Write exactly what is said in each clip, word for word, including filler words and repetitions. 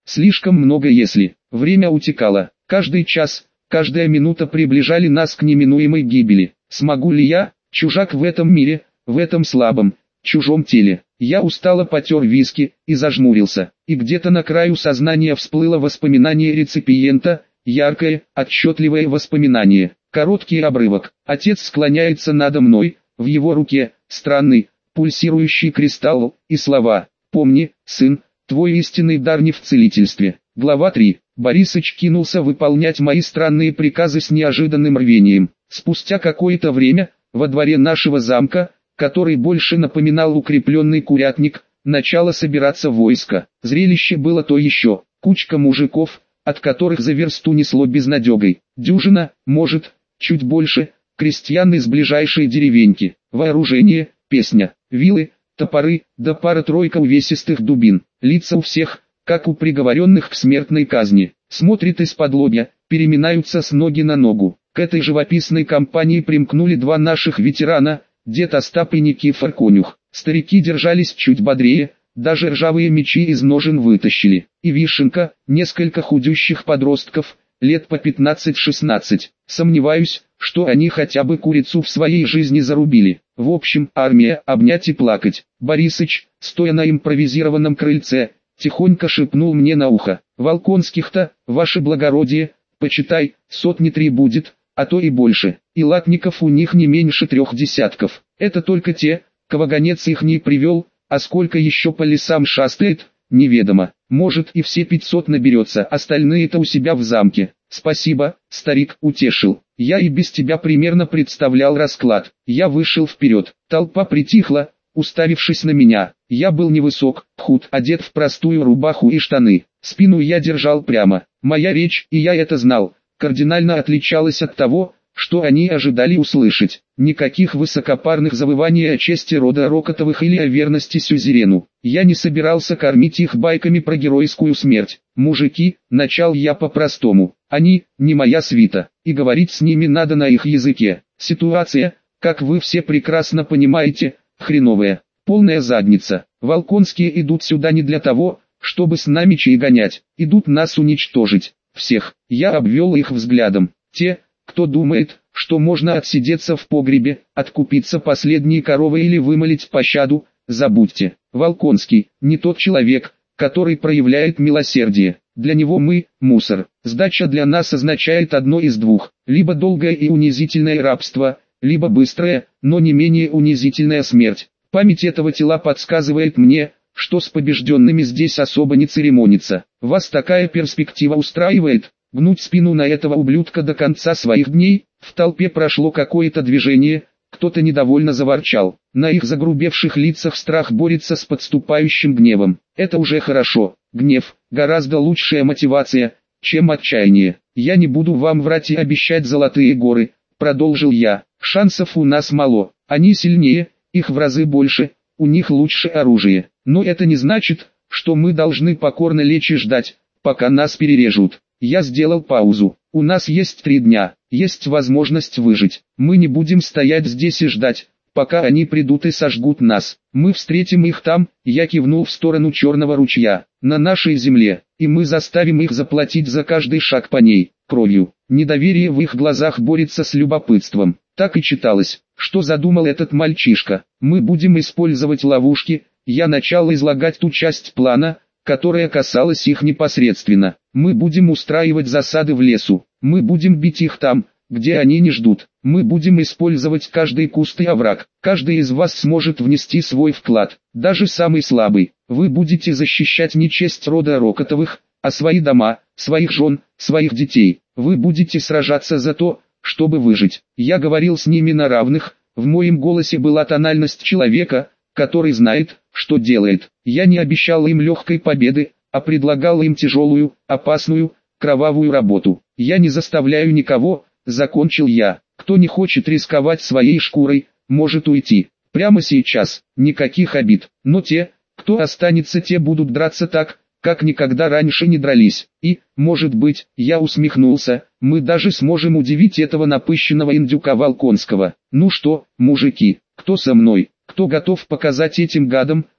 Слишком много если. Время утекало. Каждый час, каждая минута приближали нас к неминуемой гибели. Смогу ли я, чужак в этом мире, в этом слабом, чужом теле? Я устало потер виски и зажмурился. И где-то на краю сознания всплыло воспоминание реципиента, яркое, отчетливое воспоминание. Короткий обрывок. Отец склоняется надо мной, в его руке, странный, пульсирующий кристалл, и слова: «Помни, сын, твой истинный дар не в целительстве». Глава три. Борисыч кинулся выполнять мои странные приказы с неожиданным рвением. Спустя какое-то время, во дворе нашего замка, который больше напоминал укрепленный курятник, начало собираться войско. Зрелище было то еще. Кучка мужиков, от которых за версту несло безнадегой. Дюжина, может, чуть больше, крестьян из ближайшей деревеньки. Вооружение, песня, вилы, топоры, да пара-тройка увесистых дубин. Лица у всех, как у приговоренных к смертной казни. Смотрят из-под лобья, переминаются с ноги на ногу. К этой живописной компании примкнули два наших ветерана, дед Остап и Никифор Конюх. Старики держались чуть бодрее, даже ржавые мечи из ножен вытащили. И вишенка, несколько худющих подростков, лет по пятнадцать-шестнадцать. Сомневаюсь, что они хотя бы курицу в своей жизни зарубили. В общем, армия, обнять и плакать. Борисыч, стоя на импровизированном крыльце, тихонько шепнул мне на ухо: «Волконских-то, ваше благородие, почитай, сотни три будет, а то и больше, и латников у них не меньше трех десятков. Это только те, кого гонец их не привел, а сколько еще по лесам шастает, неведомо. Может и все пятьсот наберется, остальные-то у себя в замке». «Спасибо, старик», утешил. «Я и без тебя примерно представлял расклад». Я вышел вперед. Толпа притихла, уставившись на меня. Я был невысок, худ, одет в простую рубаху и штаны. Спину я держал прямо. Моя речь, и я это знал, кардинально отличалась от того, что они ожидали услышать. Никаких высокопарных завываний о чести рода Рокотовых или о верности сюзерену. Я не собирался кормить их байками про геройскую смерть. Мужики, начал я по-простому. Они, не моя свита, и говорить с ними надо на их языке. Ситуация, как вы все прекрасно понимаете, хреновая, полная задница. Волконские идут сюда не для того, чтобы с нами чаи гонять, идут нас уничтожить. Всех. Я обвел их взглядом. Те, кто думает, что можно отсидеться в погребе, откупиться последней коровой или вымолить пощаду, забудьте. Волконский не тот человек, который проявляет милосердие. Для него мы – мусор. Сдача для нас означает одно из двух: либо долгое и унизительное рабство, либо быстрая, но не менее унизительная смерть. Память этого тела подсказывает мне, что с побежденными здесь особо не церемонится. Вас такая перспектива устраивает? Гнуть спину на этого ублюдка до конца своих дней? В толпе прошло какое-то движение, кто-то недовольно заворчал. На их загрубевших лицах страх борется с подступающим гневом. Это уже хорошо. Гнев – гораздо лучшая мотивация, чем отчаяние. Я не буду вам врать и обещать золотые горы, продолжил я. Шансов у нас мало, они сильнее, их в разы больше, у них лучше оружие. Но это не значит, что мы должны покорно лечь и ждать, пока нас перережут. Я сделал паузу. У нас есть три дня, есть возможность выжить. Мы не будем стоять здесь и ждать, пока они придут и сожгут нас. Мы встретим их там, я кивнул в сторону Черного ручья, на нашей земле, и мы заставим их заплатить за каждый шаг по ней, кровью. Недоверие в их глазах борется с любопытством. Так и читалось, что задумал этот мальчишка. Мы будем использовать ловушки. Я начал излагать ту часть плана, которая касалась их непосредственно. Мы будем устраивать засады в лесу. Мы будем бить их там, где они не ждут. Мы будем использовать каждый куст и овраг. Каждый из вас сможет внести свой вклад, даже самый слабый. Вы будете защищать не честь рода Рокотовых, а свои дома, своих жен, своих детей. Вы будете сражаться за то, чтобы выжить. Я говорил с ними на равных, в моем голосе была тональность человека, который знает, что делает. Я не обещал им легкой победы, а предлагал им тяжелую, опасную, кровавую работу. Я не заставляю никого, закончил я. Кто не хочет рисковать своей шкурой, может уйти. Прямо сейчас, никаких обид. Но те, кто останется, те будут драться так, как никогда раньше не дрались. И, может быть, я усмехнулся, мы даже сможем удивить этого напыщенного индюка Волконского. Ну что, мужики, кто со мной? Кто готов показать этим гадам,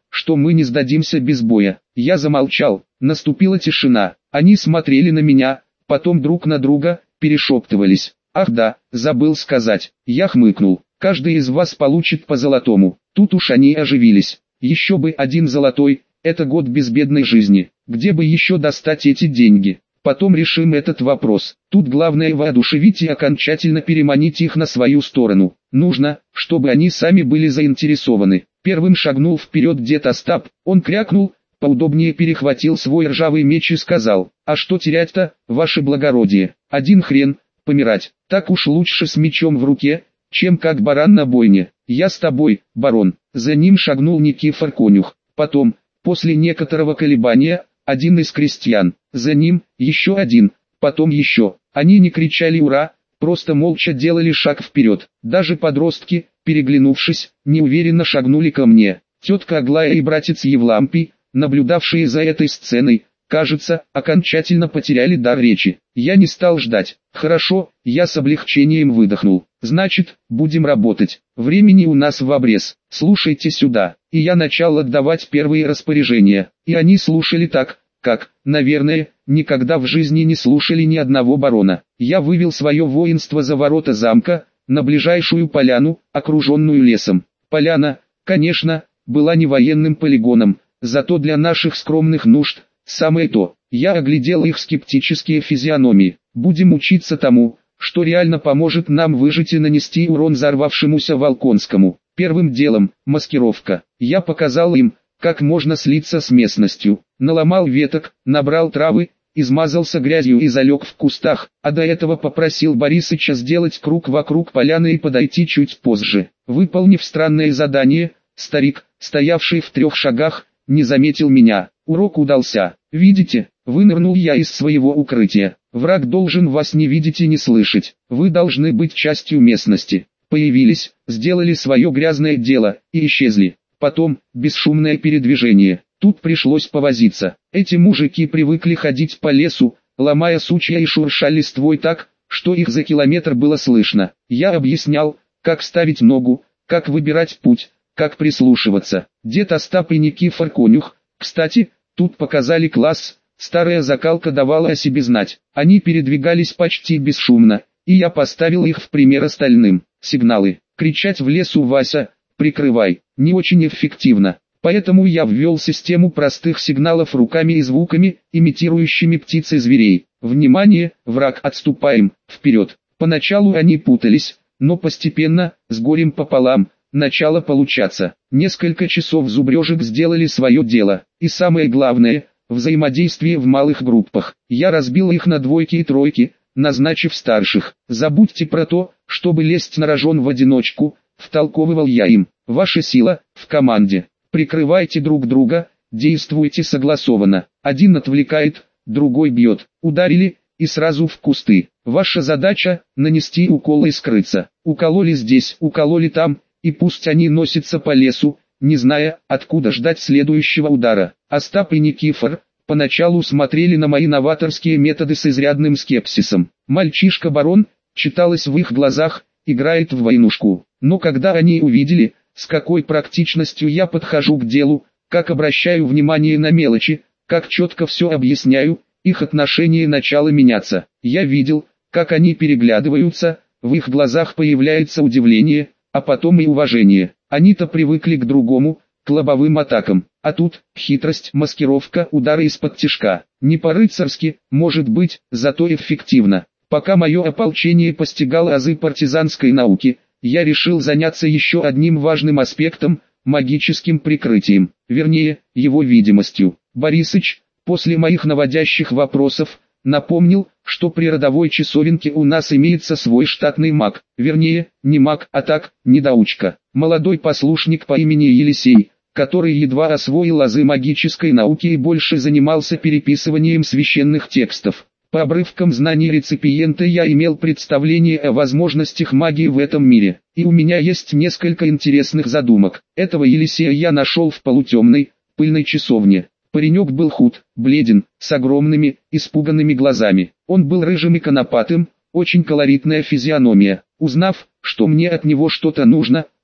что мы не сдадимся без боя. Я замолчал, наступила тишина. Они смотрели на меня, потом друг на друга, перешептывались. Ах да, забыл сказать. Я хмыкнул. Каждый из вас получит по золотому. Тут уж они оживились. Еще бы один золотой, это год безбедной жизни. Где бы еще достать эти деньги? Потом решим этот вопрос. Тут главное воодушевить и окончательно переманить их на свою сторону. Нужно, чтобы они сами были заинтересованы. Первым шагнул вперед дед Остап. Он крякнул, поудобнее перехватил свой ржавый меч и сказал: «А что терять-то, ваше благородие? Один хрен, помирать. Так уж лучше с мечом в руке, чем как баран на бойне. Я с тобой, барон». За ним шагнул Никифор Конюх. Потом, после некоторого колебания, один из крестьян. За ним, еще один, потом еще. Они не кричали «Ура!», просто молча делали шаг вперед. Даже подростки, переглянувшись, неуверенно шагнули ко мне. Тетка Аглая и братец Евлампий, наблюдавшие за этой сценой, кажется, окончательно потеряли дар речи. Я не стал ждать. Хорошо, я с облегчением выдохнул. Значит, будем работать. Времени у нас в обрез. Слушайте сюда. И я начал отдавать первые распоряжения. И они слушали так, как, наверное, никогда в жизни не слушали ни одного барона. Я вывел свое воинство за ворота замка, на ближайшую поляну, окруженную лесом. Поляна, конечно, была не военным полигоном, зато для наших скромных нужд – самое то. Я оглядел их скептические физиономии. Будем учиться тому, что реально поможет нам выжить и нанести урон взорвавшемуся Волконскому. Первым делом – маскировка. Я показал им, как можно слиться с местностью. Наломал веток, набрал травы, измазался грязью и залег в кустах, а до этого попросил Борисыча сделать круг вокруг поляны и подойти чуть позже. Выполнив странное задание, старик, стоявший в трех шагах, не заметил меня. Урок удался. Видите, вынырнул я из своего укрытия. Враг должен вас не видеть и не слышать. Вы должны быть частью местности. Появились, сделали свое грязное дело и исчезли. Потом, бесшумное передвижение. Тут пришлось повозиться. Эти мужики привыкли ходить по лесу, ломая сучья и шурша листвой так, что их за километр было слышно. Я объяснял, как ставить ногу, как выбирать путь, как прислушиваться. Дед Остап и Никифор Конюх, кстати, тут показали класс, старая закалка давала о себе знать. Они передвигались почти бесшумно, и я поставил их в пример остальным. Сигналы. Кричать в лесу «Вася, прикрывай» не очень эффективно. Поэтому я ввел систему простых сигналов руками и звуками, имитирующими птиц и зверей. Внимание, враг, отступаем, вперед. Поначалу они путались, но постепенно, с горем пополам, начало получаться. Несколько часов зубрежек сделали свое дело. И самое главное, взаимодействие в малых группах. Я разбил их на двойки и тройки, назначив старших. Забудьте про то, чтобы лезть на рожон в одиночку, втолковывал я им. Ваша сила в команде. Прикрывайте друг друга, действуйте согласованно. Один отвлекает, другой бьет. Ударили, и сразу в кусты. Ваша задача – нанести укол и скрыться. Укололи здесь, укололи там, и пусть они носятся по лесу, не зная, откуда ждать следующего удара. Остап и Никифор поначалу смотрели на мои новаторские методы с изрядным скепсисом. Мальчишка-барон, читалось в их глазах, играет в войнушку. Но когда они увидели, с какой практичностью я подхожу к делу, как обращаю внимание на мелочи, как четко все объясняю, их отношение начало меняться. Я видел, как они переглядываются, в их глазах появляется удивление, а потом и уважение. Они-то привыкли к другому, к лобовым атакам. А тут, хитрость, маскировка, удары из-под тишка. Не по-рыцарски, может быть, зато эффективно. Пока мое ополчение постигало азы партизанской науки, я решил заняться еще одним важным аспектом – магическим прикрытием, вернее, его видимостью. Борисыч, после моих наводящих вопросов, напомнил, что при родовой часовенке у нас имеется свой штатный маг, вернее, не маг, а так, недоучка. Молодой послушник по имени Елисей, который едва освоил азы магической науки и больше занимался переписыванием священных текстов. По обрывкам знаний реципиента я имел представление о возможностях магии в этом мире, и у меня есть несколько интересных задумок. Этого Елисея я нашел в полутемной, пыльной часовне. Паренек был худ, бледен, с огромными, испуганными глазами. Он был рыжим и конопатым, очень колоритная физиономия. Узнав, что мне от него что-то нужно,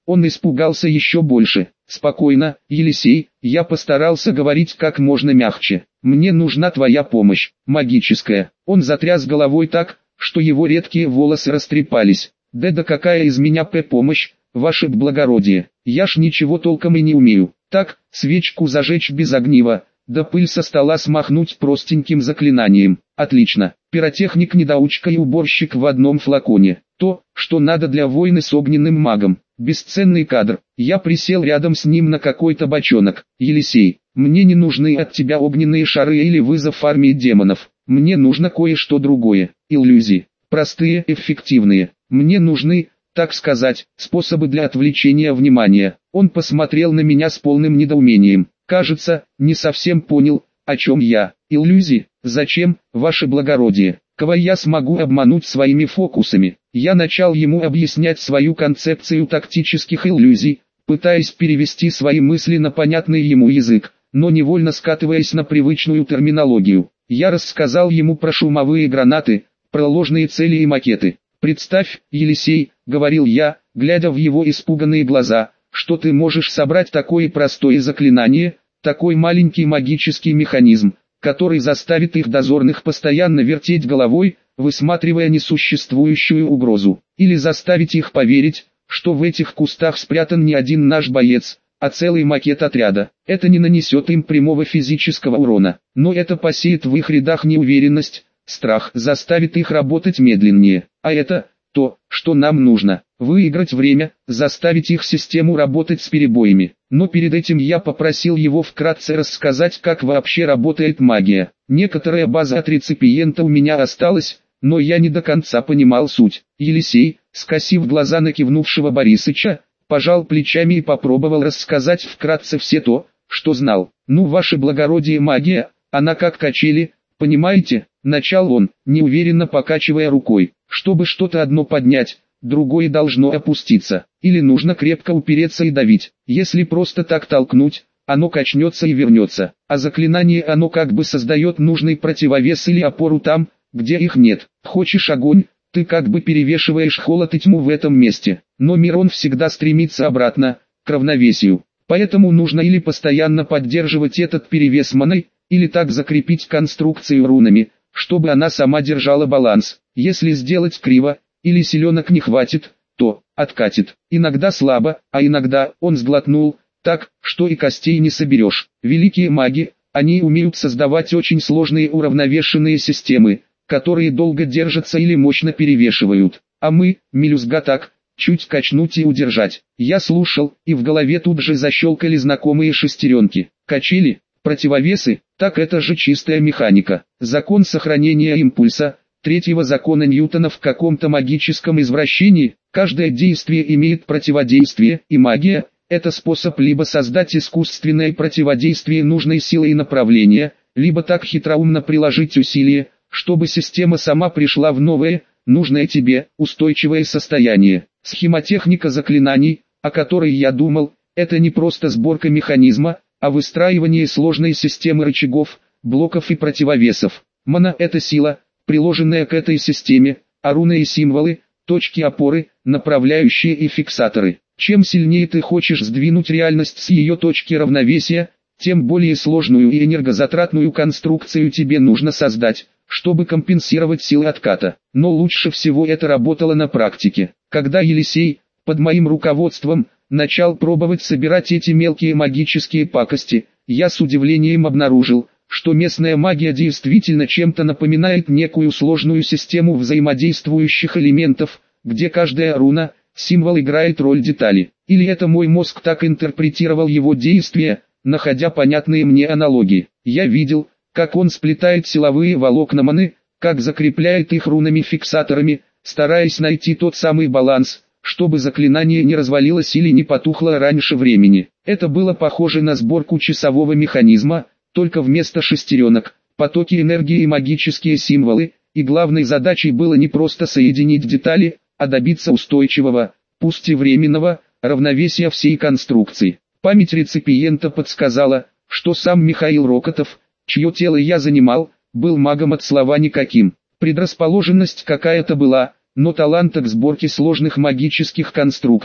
Он испугался еще больше. «Спокойно, Елисей», я постарался говорить как можно мягче. «Мне нужна твоя помощь, магическая». Он затряс головой так, что его редкие волосы растрепались. «Да да какая из меня п помощь, ваше благородие, я ж ничего толком и не умею. Так, свечку зажечь без огнива, да пыль со стола смахнуть простеньким заклинанием. Отлично, пиротехник-недоучка и уборщик в одном флаконе. То, что надо для войны с огненным магом. Бесценный кадр». Я присел рядом с ним на какой-то бочонок. «Елисей, мне не нужны от тебя огненные шары или вызов армии демонов. Мне нужно кое-что другое. Иллюзии. Простые, эффективные. Мне нужны, так сказать, способы для отвлечения внимания». Он посмотрел на меня с полным недоумением. Кажется, не совсем понял, о чем я. «Иллюзии? Зачем, ваше благородие? Кого я смогу обмануть своими фокусами?» Я начал ему объяснять свою концепцию тактических иллюзий, пытаясь перевести свои мысли на понятный ему язык, но невольно скатываясь на привычную терминологию. Я рассказал ему про шумовые гранаты, про ложные цели и макеты. «Представь, Елисей», — говорил я, глядя в его испуганные глаза, «что ты можешь собрать такое простое заклинание, такой маленький магический механизм, который заставит их дозорных постоянно вертеть головой, высматривая несуществующую угрозу, или заставить их поверить, что в этих кустах спрятан не один наш боец, а целый макет отряда. Это не нанесет им прямого физического урона, но это посеет в их рядах неуверенность, страх, заставит их работать медленнее, а это то, что нам нужно. Выиграть время, заставить их систему работать с перебоями. Но перед этим я попросил его вкратце рассказать, как вообще работает магия. Некоторая база от реципиента у меня осталась, но я не до конца понимал суть. Елисей, скосив глаза на кивнувшего Борисыча, пожал плечами и попробовал рассказать вкратце все то, что знал. «Ну, ваше благородие, магия, она как качели, понимаете?» Начал он, неуверенно покачивая рукой. «Чтобы что-то одно поднять, другое должно опуститься, или нужно крепко упереться и давить. Если просто так толкнуть, оно качнется и вернется, а заклинание оно как бы создает нужный противовес или опору там, где их нет. Хочешь огонь, ты как бы перевешиваешь холод и тьму в этом месте, но мир он всегда стремится обратно, к равновесию. Поэтому нужно или постоянно поддерживать этот перевес маной, или так закрепить конструкцию рунами, чтобы она сама держала баланс. Если сделать криво, или силенок не хватит, то откатит. Иногда слабо, а иногда он сглотнул, так, что и костей не соберешь. Великие маги, они умеют создавать очень сложные уравновешенные системы, которые долго держатся или мощно перевешивают. А мы, мелюзга так, чуть качнуть и удержать. Я слушал, и в голове тут же защелкали знакомые шестеренки. Качели, противовесы, так это же чистая механика. Закон сохранения импульса, третьего закона Ньютона в каком-то магическом извращении. Каждое действие имеет противодействие, и магия – это способ либо создать искусственное противодействие нужной силы и направления, либо так хитроумно приложить усилия, чтобы система сама пришла в новое, нужное тебе, устойчивое состояние. Схемотехника заклинаний, о которой я думал, это не просто сборка механизма, а выстраивание сложной системы рычагов, блоков и противовесов. Мана – это сила, приложенная к этой системе, а руны и символы – точки опоры, направляющие и фиксаторы. Чем сильнее ты хочешь сдвинуть реальность с ее точки равновесия, тем более сложную и энергозатратную конструкцию тебе нужно создать, чтобы компенсировать силы отката. Но лучше всего это работало на практике. Когда Елисей, под моим руководством, начал пробовать собирать эти мелкие магические пакости, я с удивлением обнаружил, что местная магия действительно чем-то напоминает некую сложную систему взаимодействующих элементов, где каждая руна, символ играет роль детали. Или это мой мозг так интерпретировал его действия, находя понятные мне аналогии. Я видел, как он сплетает силовые волокна маны, как закрепляет их рунами-фиксаторами, стараясь найти тот самый баланс, чтобы заклинание не развалилось или не потухло раньше времени. Это было похоже на сборку часового механизма, только вместо шестеренок, потоки энергии и магические символы, и главной задачей было не просто соединить детали, а добиться устойчивого, пусть и временного, равновесия всей конструкции. Память реципиента подсказала, что сам Михаил Рокотов, чье тело я занимал, был магом от слова никаким. Предрасположенность какая-то была, но таланта к сборке сложных магических конструкций,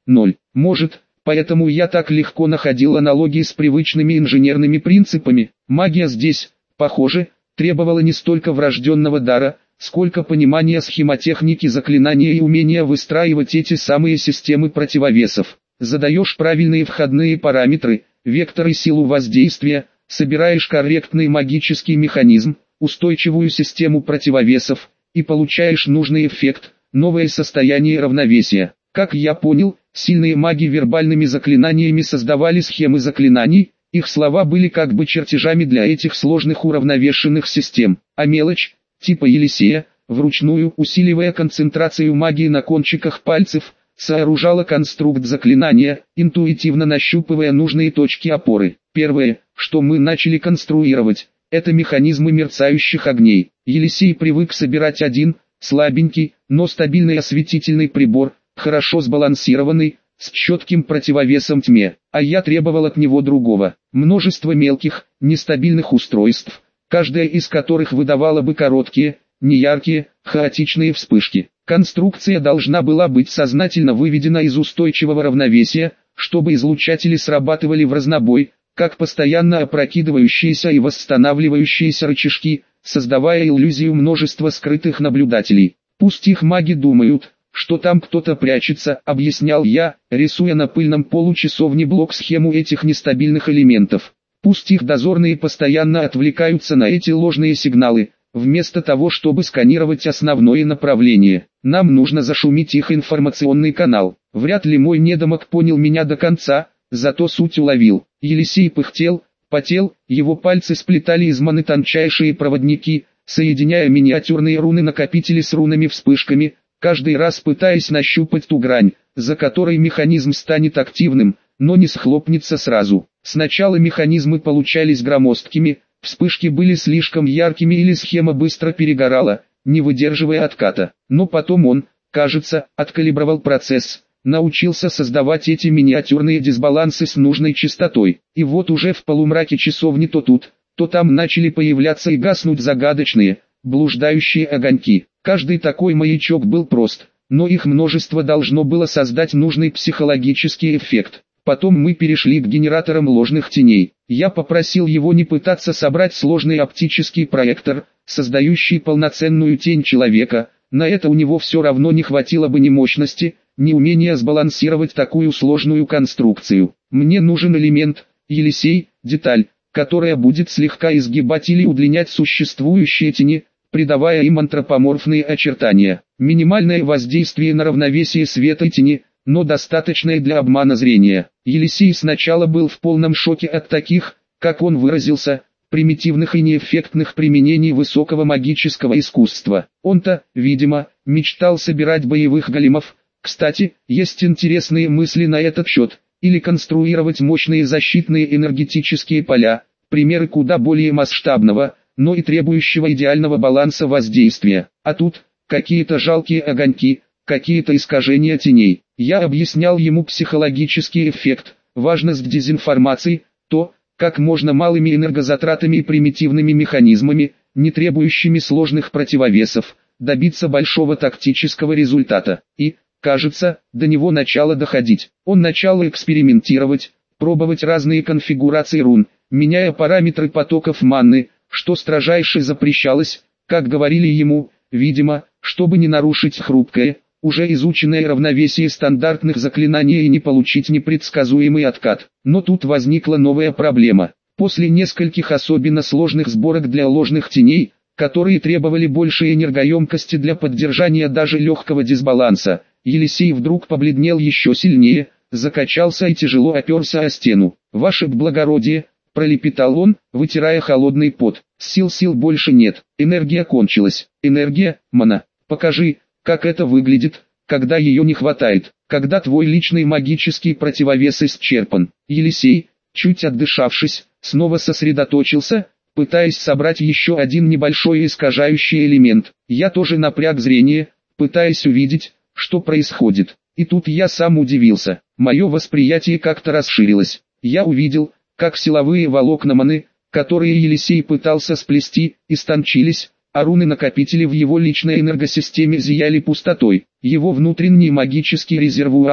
ноль. Может, поэтому я так легко находил аналогии с привычными инженерными принципами. Магия здесь, похоже, требовала не столько врожденного дара, сколько понимания схемотехники заклинания и умения выстраивать эти самые системы противовесов. Задаешь правильные входные параметры, вектор и силу воздействия, собираешь корректный магический механизм, устойчивую систему противовесов, и получаешь нужный эффект, новое состояние равновесия. Как я понял, сильные маги вербальными заклинаниями создавали схемы заклинаний, их слова были как бы чертежами для этих сложных уравновешенных систем, а мелочь, типа Елисея, вручную усиливая концентрацию магии на кончиках пальцев, сооружала конструкт заклинания, интуитивно нащупывая нужные точки опоры. Первое, что мы начали конструировать, это механизмы мерцающих огней. Елисей привык собирать один, слабенький, но стабильный осветительный прибор, хорошо сбалансированный, с четким противовесом тьме, а я требовал от него другого. Множество мелких, нестабильных устройств, каждая из которых выдавала бы короткие, неяркие, хаотичные вспышки. Конструкция должна была быть сознательно выведена из устойчивого равновесия, чтобы излучатели срабатывали в разнобой, как постоянно опрокидывающиеся и восстанавливающиеся рычажки, создавая иллюзию множества скрытых наблюдателей. Пусть их маги думают, что там кто-то прячется, объяснял я, рисуя на пыльном полу часовни блок-схему этих нестабильных элементов. Пусть их дозорные постоянно отвлекаются на эти ложные сигналы, вместо того чтобы сканировать основное направление. Нам нужно зашумить их информационный канал. Вряд ли мой недомок понял меня до конца, зато суть уловил. Елисей пыхтел, потел, его пальцы сплетали из маны тончайшие проводники, соединяя миниатюрные руны-накопители с рунами-вспышками, каждый раз пытаясь нащупать ту грань, за которой механизм станет активным, но не схлопнется сразу. Сначала механизмы получались громоздкими, вспышки были слишком яркими или схема быстро перегорала, не выдерживая отката. Но потом он, кажется, откалибровал процесс, научился создавать эти миниатюрные дисбалансы с нужной частотой. И вот уже в полумраке часовни то тут, то там начали появляться и гаснуть загадочные, блуждающие огоньки. Каждый такой маячок был прост, но их множество должно было создать нужный психологический эффект. Потом мы перешли к генераторам ложных теней. Я попросил его не пытаться собрать сложный оптический проектор, создающий полноценную тень человека. На это у него все равно не хватило бы ни мощности, ни умения сбалансировать такую сложную конструкцию. Мне нужен элемент, Елисей, деталь, которая будет слегка изгибать или удлинять существующие тени, придавая им антропоморфные очертания. Минимальное воздействие на равновесие света и тени, но достаточное для обмана зрения. Елисей сначала был в полном шоке от таких, как он выразился, примитивных и неэффектных применений высокого магического искусства. Он-то, видимо, мечтал собирать боевых големов. Кстати, есть интересные мысли на этот счет. Или конструировать мощные защитные энергетические поля, примеры куда более масштабного, но и требующего идеального баланса воздействия. А тут, какие-то жалкие огоньки, какие-то искажения теней. Я объяснял ему психологический эффект, важность дезинформации, то, как можно малыми энергозатратами и примитивными механизмами, не требующими сложных противовесов, добиться большого тактического результата. И, кажется, до него начало доходить. Он начал экспериментировать, пробовать разные конфигурации рун, меняя параметры потоков манны, что строжайше запрещалось, как говорили ему, видимо, чтобы не нарушить хрупкое, уже изученное равновесие стандартных заклинаний и не получить непредсказуемый откат. Но тут возникла новая проблема. После нескольких особенно сложных сборок для ложных теней, которые требовали большей энергоемкости для поддержания даже легкого дисбаланса, Елисей вдруг побледнел еще сильнее, закачался и тяжело оперся о стену. «Ваше благородие», — пролепетал он, вытирая холодный пот, — «сил сил больше нет, энергия кончилась». «Энергия, мана, покажи, как это выглядит, когда ее не хватает, когда твой личный магический противовес исчерпан». Елисей, чуть отдышавшись, снова сосредоточился, пытаясь собрать еще один небольшой искажающий элемент. Я тоже напряг зрение, пытаясь увидеть, что происходит. И тут я сам удивился. Мое восприятие как-то расширилось. Я увидел, как силовые волокна маны, которые Елисей пытался сплести, истончились, а руны-накопители в его личной энергосистеме зияли пустотой. Его внутренний магический резервуар,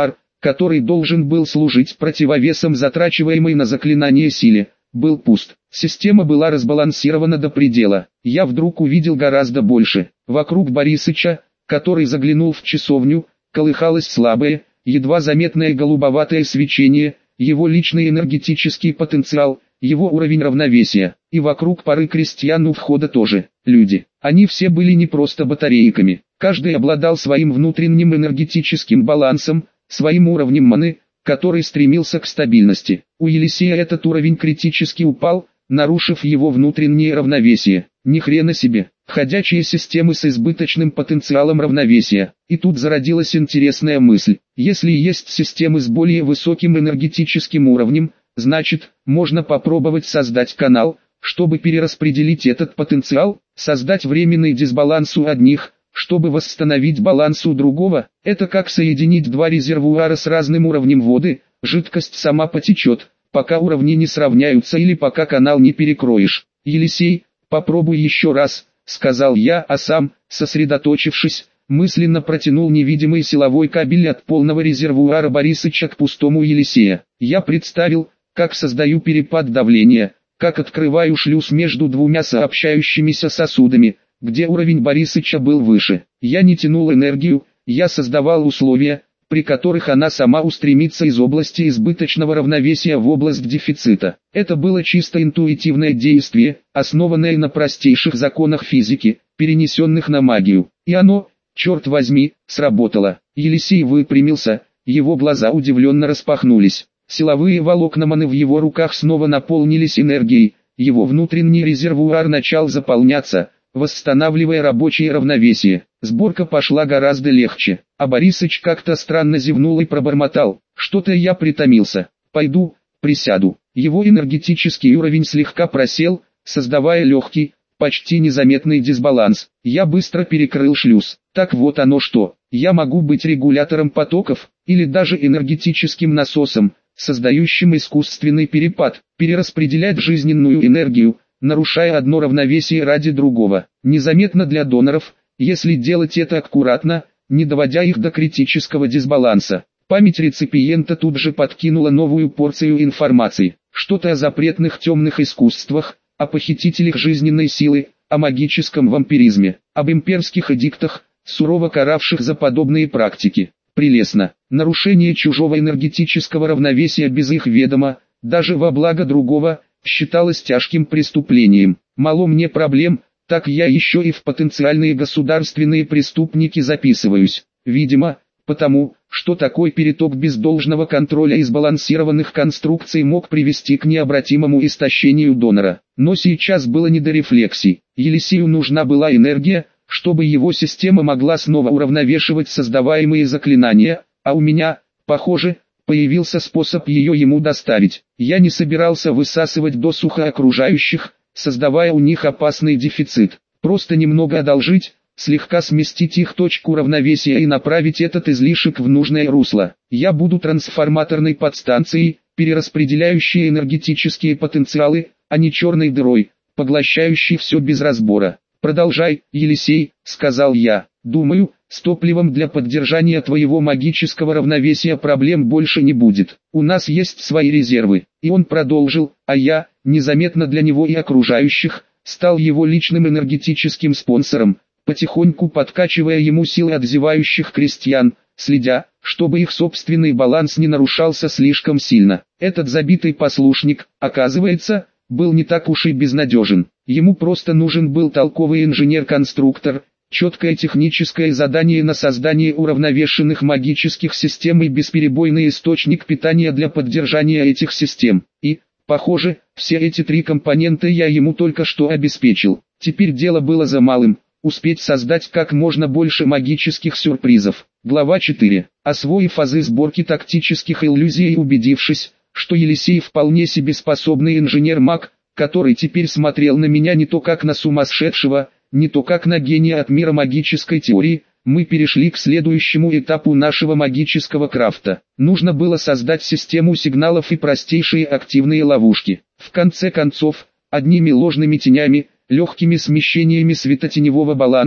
который должен был служить противовесом затрачиваемой на заклинание силе, был пуст. Система была разбалансирована до предела. Я вдруг увидел гораздо больше. Вокруг Борисыча, который заглянул в часовню, колыхалось слабое, едва заметное голубоватое свечение, его личный энергетический потенциал, его уровень равновесия. И вокруг пары крестьян у входа тоже, люди. Они все были не просто батарейками. Каждый обладал своим внутренним энергетическим балансом, своим уровнем маны, который стремился к стабильности. У Елисея этот уровень критически упал, нарушив его внутреннее равновесие. Ни хрена себе, ходячие системы с избыточным потенциалом равновесия. И тут зародилась интересная мысль. Если есть системы с более высоким энергетическим уровнем, значит, можно попробовать создать канал, чтобы перераспределить этот потенциал, создать временный дисбаланс у одних, чтобы восстановить баланс у другого. Это как соединить два резервуара с разным уровнем воды, жидкость сама потечет, пока уровни не сравняются или пока канал не перекроешь. Елисей, попробуй еще раз, сказал я, а сам, сосредоточившись, мысленно протянул невидимый силовой кабель от полного резервуара Борисыча к пустому Елисея. Я представил, как создаю перепад давления, как открываю шлюз между двумя сообщающимися сосудами, где уровень Борисыча был выше. Я не тянул энергию, я создавал условия, при которых она сама устремится из области избыточного равновесия в область дефицита. Это было чисто интуитивное действие, основанное на простейших законах физики, перенесенных на магию. И оно, черт возьми, сработало. Елисей выпрямился, его глаза удивленно распахнулись. Силовые волокна маны в его руках снова наполнились энергией, его внутренний резервуар начал заполняться, восстанавливая рабочее равновесие. Сборка пошла гораздо легче, а Борисыч как-то странно зевнул и пробормотал: «Что-то я притомился, пойду, присяду». Его энергетический уровень слегка просел, создавая легкий, почти незаметный дисбаланс. Я быстро перекрыл шлюз. Так вот оно что, я могу быть регулятором потоков, или даже энергетическим насосом, создающим искусственный перепад, перераспределять жизненную энергию, нарушая одно равновесие ради другого. Незаметно для доноров, если делать это аккуратно, не доводя их до критического дисбаланса. Память реципиента тут же подкинула новую порцию информации. Что-то о запретных темных искусствах, о похитителях жизненной силы, о магическом вампиризме, об имперских эдиктах, сурово каравших за подобные практики. Прелестно. Нарушение чужого энергетического равновесия без их ведома, даже во благо другого, считалось тяжким преступлением. Мало мне проблем, так я еще и в потенциальные государственные преступники записываюсь. Видимо, потому, что такой переток без должного контроля и сбалансированных конструкций мог привести к необратимому истощению донора. Но сейчас было не до рефлексий. Елисею нужна была энергия, чтобы его система могла снова уравновешивать создаваемые заклинания, а у меня, похоже, появился способ ее ему доставить. Я не собирался высасывать досуха окружающих, создавая у них опасный дефицит. Просто немного одолжить, слегка сместить их точку равновесия и направить этот излишек в нужное русло. Я буду трансформаторной подстанцией, перераспределяющей энергетические потенциалы, а не черной дырой, поглощающей все без разбора. «Продолжай, Елисей», — сказал я. «Думаю, с топливом для поддержания твоего магического равновесия проблем больше не будет. У нас есть свои резервы». И он продолжил, а я, незаметно для него и окружающих, стал его личным энергетическим спонсором, потихоньку подкачивая ему силы от зевающих крестьян, следя, чтобы их собственный баланс не нарушался слишком сильно. Этот забитый послушник, оказывается, был не так уж и безнадежен. Ему просто нужен был толковый инженер-конструктор, четкое техническое задание на создание уравновешенных магических систем и бесперебойный источник питания для поддержания этих систем. И, похоже, все эти три компонента я ему только что обеспечил. Теперь дело было за малым – успеть создать как можно больше магических сюрпризов. Глава четыре. Освоив азы сборки тактических иллюзий и убедившись, что Елисей вполне себе способный инженер-маг, который теперь смотрел на меня не то как на сумасшедшего, не то как на гения от мира магической теории, мы перешли к следующему этапу нашего магического крафта. Нужно было создать систему сигналов и простейшие активные ловушки. В конце концов, одними ложными тенями, легкими смещениями светотеневого баланса,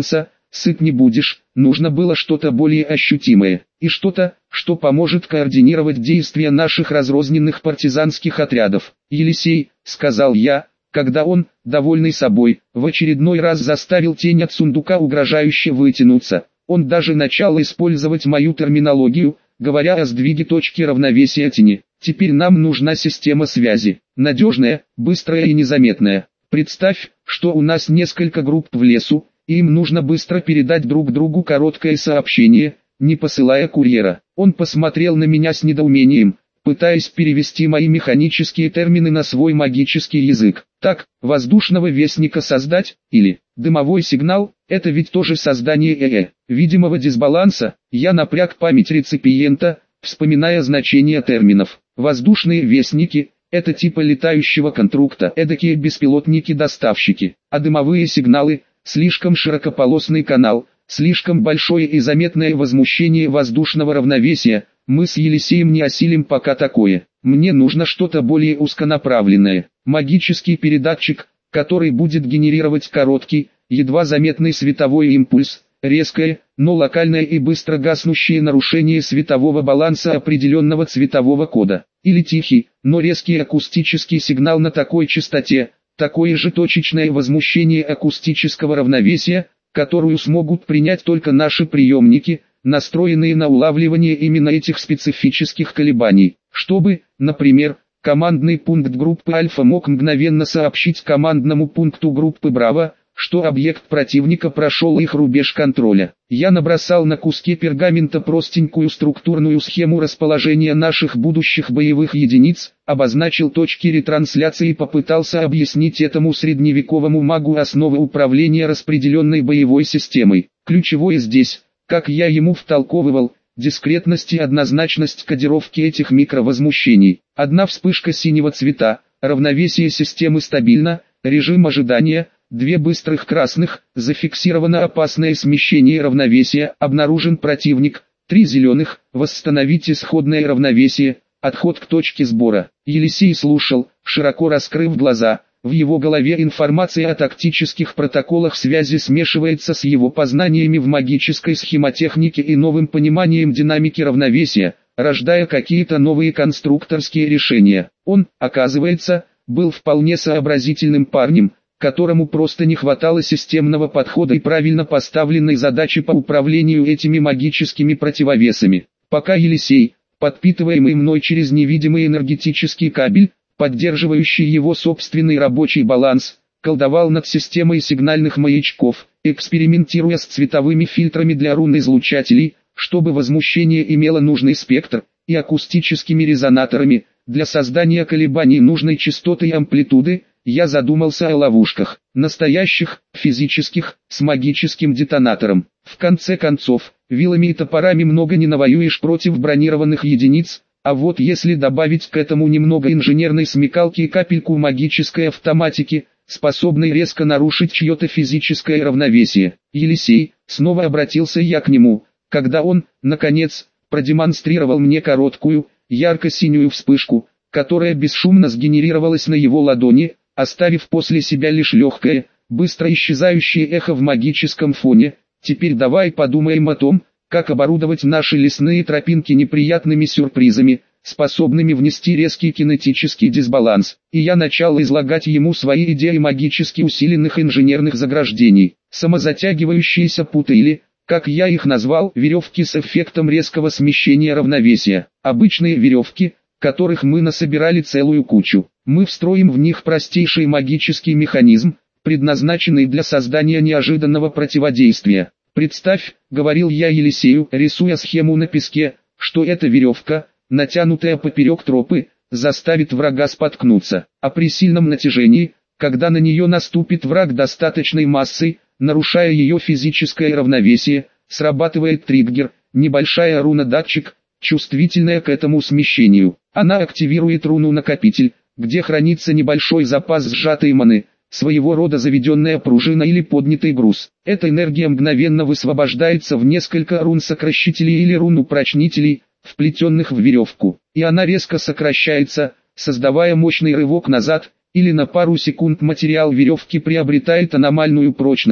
сыт не будешь, нужно было что-то более ощутимое, и что-то, что поможет координировать действия наших разрозненных партизанских отрядов. «Елисей», — сказал я, когда он, довольный собой, в очередной раз заставил тень от сундука угрожающе вытянуться. Он даже начал использовать мою терминологию, говоря о сдвиге точки равновесия тени. «Теперь нам нужна система связи, надежная, быстрая и незаметная. Представь, что у нас несколько групп в лесу, и им нужно быстро передать друг другу короткое сообщение, не посылая курьера». Он посмотрел на меня с недоумением, пытаясь перевести мои механические термины на свой магический язык. «Так, воздушного вестника создать, или дымовой сигнал, это ведь тоже создание ЭЭ, видимого дисбаланса». Я напряг память реципиента, вспоминая значение терминов. Воздушные вестники – это типа летающего конструкта, эдакие беспилотники-доставщики, а дымовые сигналы – слишком широкополосный канал, слишком большое и заметное возмущение воздушного равновесия. Мы с Елисеем не осилим пока такое. Мне нужно что-то более узконаправленное. Магический передатчик, который будет генерировать короткий, едва заметный световой импульс, резкое, но локальное и быстро гаснущее нарушение светового баланса определенного цветового кода. Или тихий, но резкий акустический сигнал на такой частоте, такое же точечное возмущение акустического равновесия, которую смогут принять только наши приемники, настроенные на улавливание именно этих специфических колебаний, чтобы, например, командный пункт группы Альфа мог мгновенно сообщить командному пункту группы Браво, что объект противника прошел их рубеж контроля. Я набросал на куске пергамента простенькую структурную схему расположения наших будущих боевых единиц, обозначил точки ретрансляции и попытался объяснить этому средневековому магу основы управления распределенной боевой системой. Ключевое здесь, как я ему втолковывал, дискретность и однозначность кодировки этих микровозмущений. Одна вспышка синего цвета, равновесие системы стабильно, режим ожидания, две быстрых красных, зафиксировано опасное смещение равновесия, обнаружен противник, три зеленых, восстановить исходное равновесие, отход к точке сбора. Елисей слушал, широко раскрыв глаза. В его голове информация о тактических протоколах связи смешивается с его познаниями в магической схемотехнике и новым пониманием динамики равновесия, рождая какие-то новые конструкторские решения. Он, оказывается, был вполне сообразительным парнем, которому просто не хватало системного подхода и правильно поставленной задачи по управлению этими магическими противовесами. Пока Елисей, подпитываемый мной через невидимый энергетический кабель, поддерживающий его собственный рабочий баланс, колдовал над системой сигнальных маячков, экспериментируя с цветовыми фильтрами для рун-излучателей, чтобы возмущение имело нужный спектр, и акустическими резонаторами, для создания колебаний нужной частоты и амплитуды. Я задумался о ловушках, настоящих, физических, с магическим детонатором. В конце концов, вилами и топорами много не навоюешь против бронированных единиц, а вот если добавить к этому немного инженерной смекалки и капельку магической автоматики, способной резко нарушить чье-то физическое равновесие. Елисей, снова обратился я к нему, когда он, наконец, продемонстрировал мне короткую, ярко-синюю вспышку, которая бесшумно сгенерировалась на его ладони, оставив после себя лишь легкое, быстро исчезающее эхо в магическом фоне. Теперь давай подумаем о том, как оборудовать наши лесные тропинки неприятными сюрпризами, способными внести резкий кинетический дисбаланс. И я начал излагать ему свои идеи магически усиленных инженерных заграждений, самозатягивающиеся путы или, как я их назвал, веревки с эффектом резкого смещения равновесия. Обычные веревки, которых мы насобирали целую кучу. Мы встроим в них простейший магический механизм, предназначенный для создания неожиданного противодействия. «Представь», — говорил я Елисею, рисуя схему на песке, «что эта веревка, натянутая поперек тропы, заставит врага споткнуться, а при сильном натяжении, когда на нее наступит враг достаточной массой, нарушая ее физическое равновесие, срабатывает триггер, небольшая руна-датчик, чувствительная к этому смещению. Она активирует руну-накопитель, где хранится небольшой запас сжатой маны, своего рода заведенная пружина или поднятый груз. Эта энергия мгновенно высвобождается в несколько рун-сокращителей или рун-упрочнителей, вплетенных в веревку, и она резко сокращается, создавая мощный рывок назад, или на пару секунд материал веревки приобретает аномальную прочность,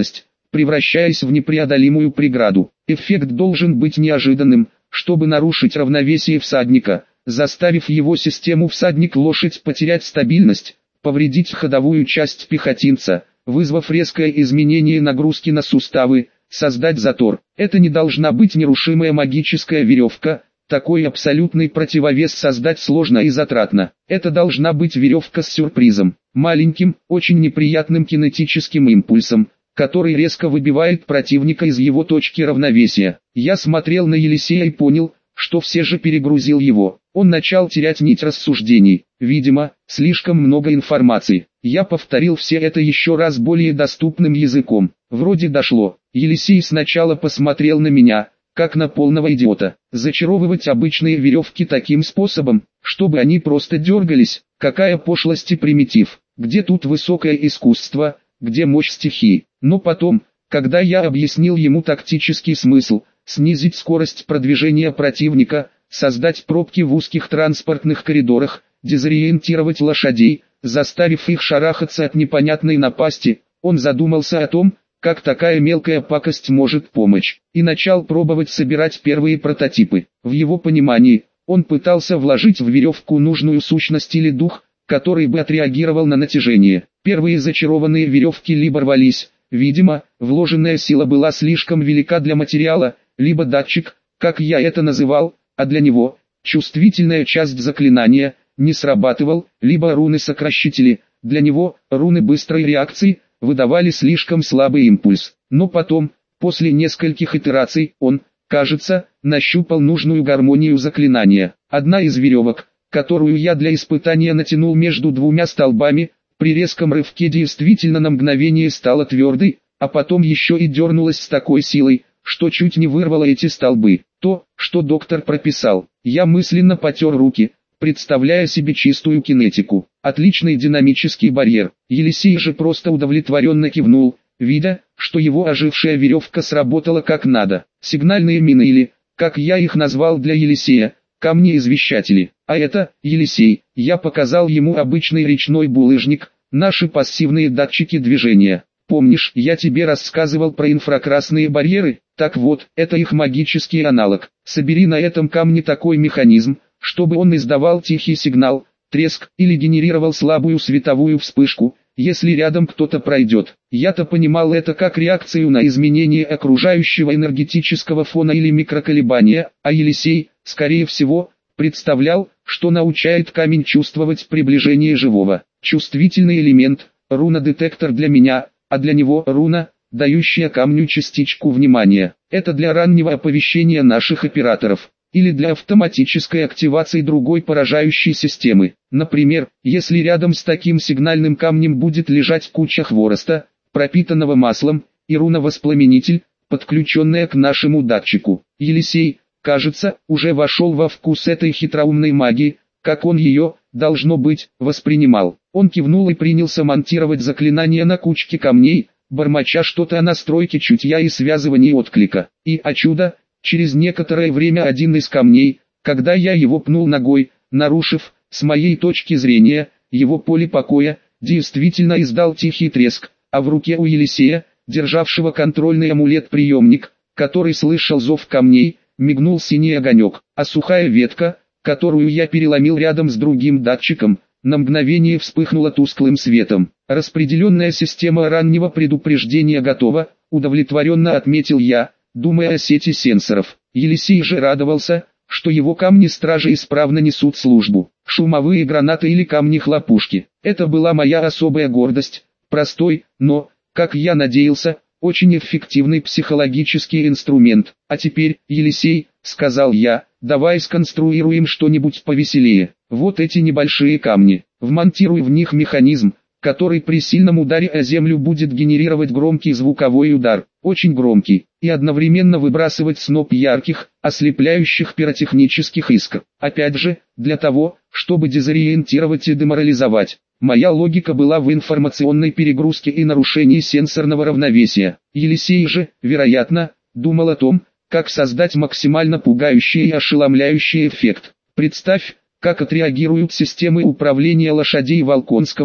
превращаясь в непреодолимую преграду. Эффект должен быть неожиданным, чтобы нарушить равновесие всадника, заставив его систему всадник-лошадь потерять стабильность, повредить ходовую часть пехотинца, вызвав резкое изменение нагрузки на суставы, создать затор. Это не должна быть нерушимая магическая веревка, такой абсолютный противовес создать сложно и затратно. Это должна быть веревка с сюрпризом, маленьким, очень неприятным кинетическим импульсом, который резко выбивает противника из его точки равновесия. Я смотрел на Елисея и понял, что все же перегрузил его. Он начал терять нить рассуждений. Видимо, слишком много информации. Я повторил все это еще раз более доступным языком. Вроде дошло. Елисей сначала посмотрел на меня, как на полного идиота. Зачаровывать обычные веревки таким способом, чтобы они просто дергались. Какая пошлость и примитив. Где тут высокое искусство, где мощь стихии? Но потом, когда я объяснил ему тактический смысл, снизить скорость продвижения противника, создать пробки в узких транспортных коридорах, дезориентировать лошадей, заставив их шарахаться от непонятной напасти, он задумался о том, как такая мелкая пакость может помочь, и начал пробовать собирать первые прототипы. В его понимании, он пытался вложить в веревку нужную сущность или дух, который бы отреагировал на натяжение. Первые зачарованные веревки либо рвались, видимо, вложенная сила была слишком велика для материала, либо датчик, как я это называл, а для него, чувствительная часть заклинания, не срабатывал, либо руны-сокращители, для него, руны быстрой реакции, выдавали слишком слабый импульс. Но потом, после нескольких итераций, он, кажется, нащупал нужную гармонию заклинания. Одна из веревок, которую я для испытания натянул между двумя столбами, при резком рывке действительно на мгновение стала твердой, а потом еще и дернулась с такой силой, что чуть не вырвало эти столбы. То, что доктор прописал, я мысленно потер руки, представляя себе чистую кинетику. Отличный динамический барьер. Елисей же просто удовлетворенно кивнул, видя, что его ожившая веревка сработала как надо. Сигнальные мины или, как я их назвал для Елисея, камни-извещатели. А это, Елисей, я показал ему обычный речной булыжник, наши пассивные датчики движения. Помнишь, я тебе рассказывал про инфракрасные барьеры? Так вот, это их магический аналог. Собери на этом камне такой механизм, чтобы он издавал тихий сигнал, треск, или генерировал слабую световую вспышку, если рядом кто-то пройдет. Я-то понимал это как реакцию на изменение окружающего энергетического фона или микроколебания, а Елисей, скорее всего, представлял, что научает камень чувствовать приближение живого. Чувствительный элемент, руна-детектор для меня, а для него руна, дающая камню частичку внимания. Это для раннего оповещения наших операторов, или для автоматической активации другой поражающей системы. Например, если рядом с таким сигнальным камнем будет лежать куча хвороста, пропитанного маслом, и руна-воспламенитель, подключенная к нашему датчику. Елисей, кажется, уже вошел во вкус этой хитроумной магии, как он ее, должно быть, воспринимал. Он кивнул и принялся монтировать заклинание на кучке камней, бормоча что-то о настройке чутья и связывании отклика. И, о чудо, через некоторое время один из камней, когда я его пнул ногой, нарушив, с моей точки зрения, его поле покоя, действительно издал тихий треск, а в руке у Елисея, державшего контрольный амулет-приемник, который слышал зов камней, мигнул синий огонек, а сухая ветка, которую я переломил рядом с другим датчиком, на мгновение вспыхнула тусклым светом. Распределенная система раннего предупреждения готова, удовлетворенно отметил я, думая о сети сенсоров. Елисей же радовался, что его камни-стражи исправно несут службу. Шумовые гранаты или камни-хлопушки. Это была моя особая гордость, простой, но, как я надеялся, очень эффективный психологический инструмент. А теперь, Елисей, сказал я, давай сконструируем что-нибудь повеселее. Вот эти небольшие камни, вмонтируй в них механизм, который при сильном ударе о землю будет генерировать громкий звуковой удар, очень громкий, и одновременно выбрасывать сноп ярких, ослепляющих пиротехнических искр. Опять же, для того, чтобы дезориентировать и деморализовать. Моя логика была в информационной перегрузке и нарушении сенсорного равновесия. Елисей же, вероятно, думал о том, как создать максимально пугающий и ошеломляющий эффект. Представь, как отреагируют системы управления лошадей Волконского,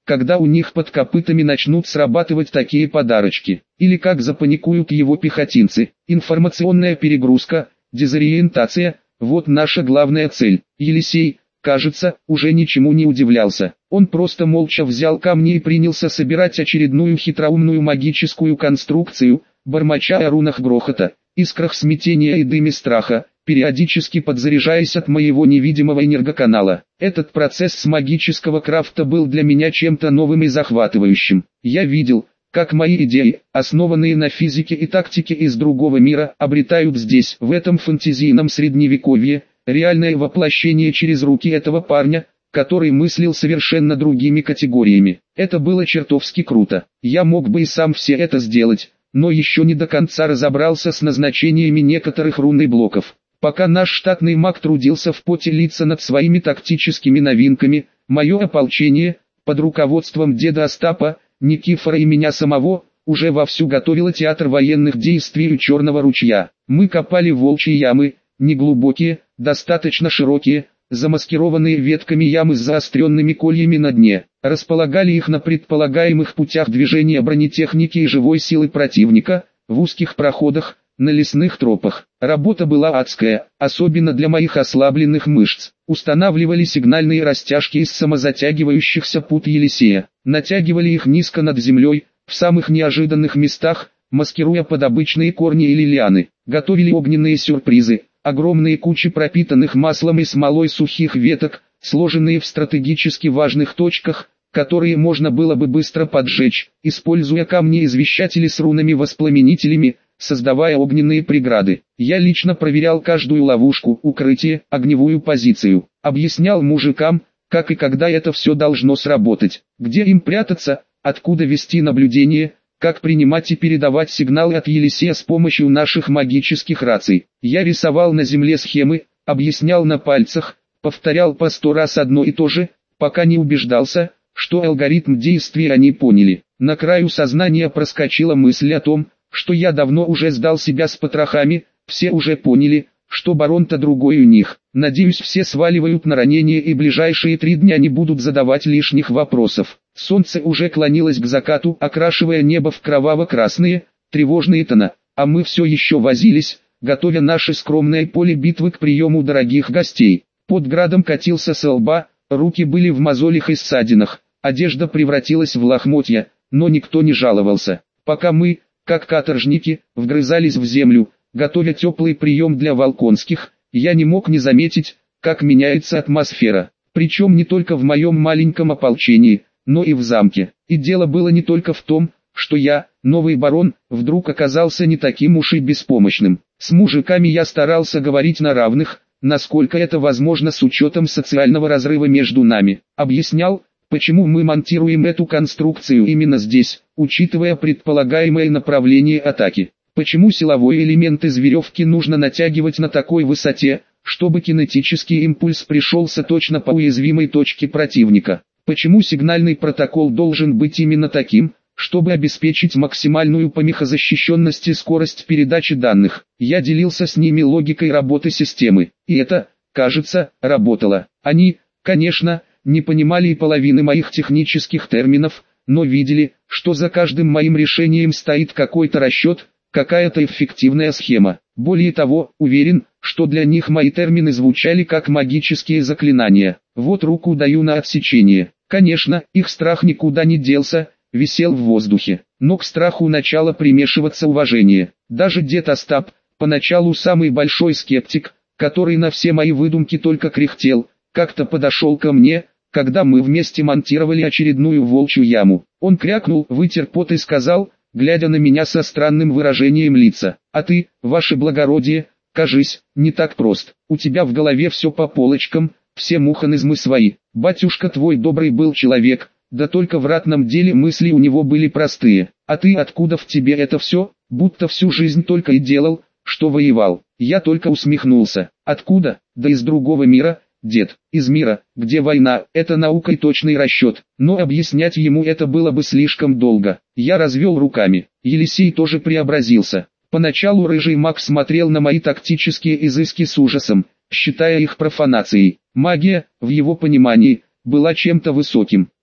когда у них под копытами начнут срабатывать такие подарочки, или как запаникуют его пехотинцы. Информационная перегрузка, дезориентация – вот наша главная цель. Елисей, кажется, уже ничему не удивлялся. Он просто молча взял камни и принялся собирать очередную хитроумную магическую конструкцию, бормоча о рунах грохота, искрах смятения и дыме страха, периодически подзаряжаясь от моего невидимого энергоканала. Этот процесс с магического крафта был для меня чем-то новым и захватывающим. Я видел, как мои идеи, основанные на физике и тактике из другого мира, обретают здесь, в этом фэнтезийном средневековье, реальное воплощение через руки этого парня, который мыслил совершенно другими категориями. Это было чертовски круто. Я мог бы и сам все это сделать, но еще не до конца разобрался с назначениями некоторых рунных блоков. Пока наш штатный маг трудился в поте лица над своими тактическими новинками, мое ополчение, под руководством деда Остапа, Никифора и меня самого, уже вовсю готовило театр военных действий у Черного ручья. Мы копали волчьи ямы, неглубокие, достаточно широкие, замаскированные ветками ямы с заостренными кольями на дне, располагали их на предполагаемых путях движения бронетехники и живой силы противника, в узких проходах, на лесных тропах. Работа была адская, особенно для моих ослабленных мышц. Устанавливали сигнальные растяжки из самозатягивающихся пут Елисея, натягивали их низко над землей, в самых неожиданных местах, маскируя под обычные корни или лианы, готовили огненные сюрпризы, огромные кучи пропитанных маслом и смолой сухих веток, сложенные в стратегически важных точках, которые можно было бы быстро поджечь, используя камни-извещатели с рунами-воспламенителями, создавая огненные преграды. Я лично проверял каждую ловушку, укрытие, огневую позицию, объяснял мужикам, как и когда это все должно сработать, где им прятаться, откуда вести наблюдение, как принимать и передавать сигналы от Елисея с помощью наших магических раций. Я рисовал на земле схемы, объяснял на пальцах, повторял по сто раз одно и то же, пока не убеждался, что алгоритм действий они поняли. На краю сознания проскочила мысль о том, что я давно уже сдал себя с потрохами, все уже поняли, что барон-то другой у них. Надеюсь, все сваливают на ранение и ближайшие три дня не будут задавать лишних вопросов. Солнце уже клонилось к закату, окрашивая небо в кроваво-красные, тревожные тона, а мы все еще возились, готовя наше скромное поле битвы к приему дорогих гостей. Под градом катился со лба, руки были в мозолях и ссадинах, одежда превратилась в лохмотья, но никто не жаловался. Пока мы, как каторжники, вгрызались в землю, готовя теплый прием для волконских, я не мог не заметить, как меняется атмосфера. Причем не только в моем маленьком ополчении, но и в замке. И дело было не только в том, что я, новый барон, вдруг оказался не таким уж и беспомощным. С мужиками я старался говорить на равных, насколько это возможно с учетом социального разрыва между нами. Объяснял, почему мы монтируем эту конструкцию именно здесь, учитывая предполагаемое направление атаки. Почему силовой элемент из веревки нужно натягивать на такой высоте, чтобы кинетический импульс пришелся точно по уязвимой точке противника. Почему сигнальный протокол должен быть именно таким, чтобы обеспечить максимальную помехозащищенность и скорость передачи данных. Я делился с ними логикой работы системы, и это, кажется, работало. Они, конечно, не понимали и половины моих технических терминов, но видели, что за каждым моим решением стоит какой-то расчет, какая-то эффективная схема. Более того, уверен, что для них мои термины звучали как магические заклинания. Вот руку даю на отсечение. Конечно, их страх никуда не делся, висел в воздухе. Но к страху начало примешиваться уважение. Даже дед Остап, поначалу самый большой скептик, который на все мои выдумки только кряхтел, как-то подошел ко мне, когда мы вместе монтировали очередную волчью яму. Он крякнул, вытер пот и сказал, глядя на меня со странным выражением лица: «А ты, ваше благородие, кажись, не так прост. У тебя в голове все по полочкам, все муханизмы свои. Батюшка твой добрый был человек, да только в ратном деле мысли у него были простые. А ты откуда в тебе это все, будто всю жизнь только и делал, что воевал?» Я только усмехнулся. «Откуда? Да из другого мира, дед, из мира, где война, это наука и точный расчет». Но объяснять ему это было бы слишком долго. Я развел руками. Елисей тоже преобразился. Поначалу рыжий маг смотрел на мои тактические изыски с ужасом, считая их профанацией. Магия, в его понимании, была чем-то высоким,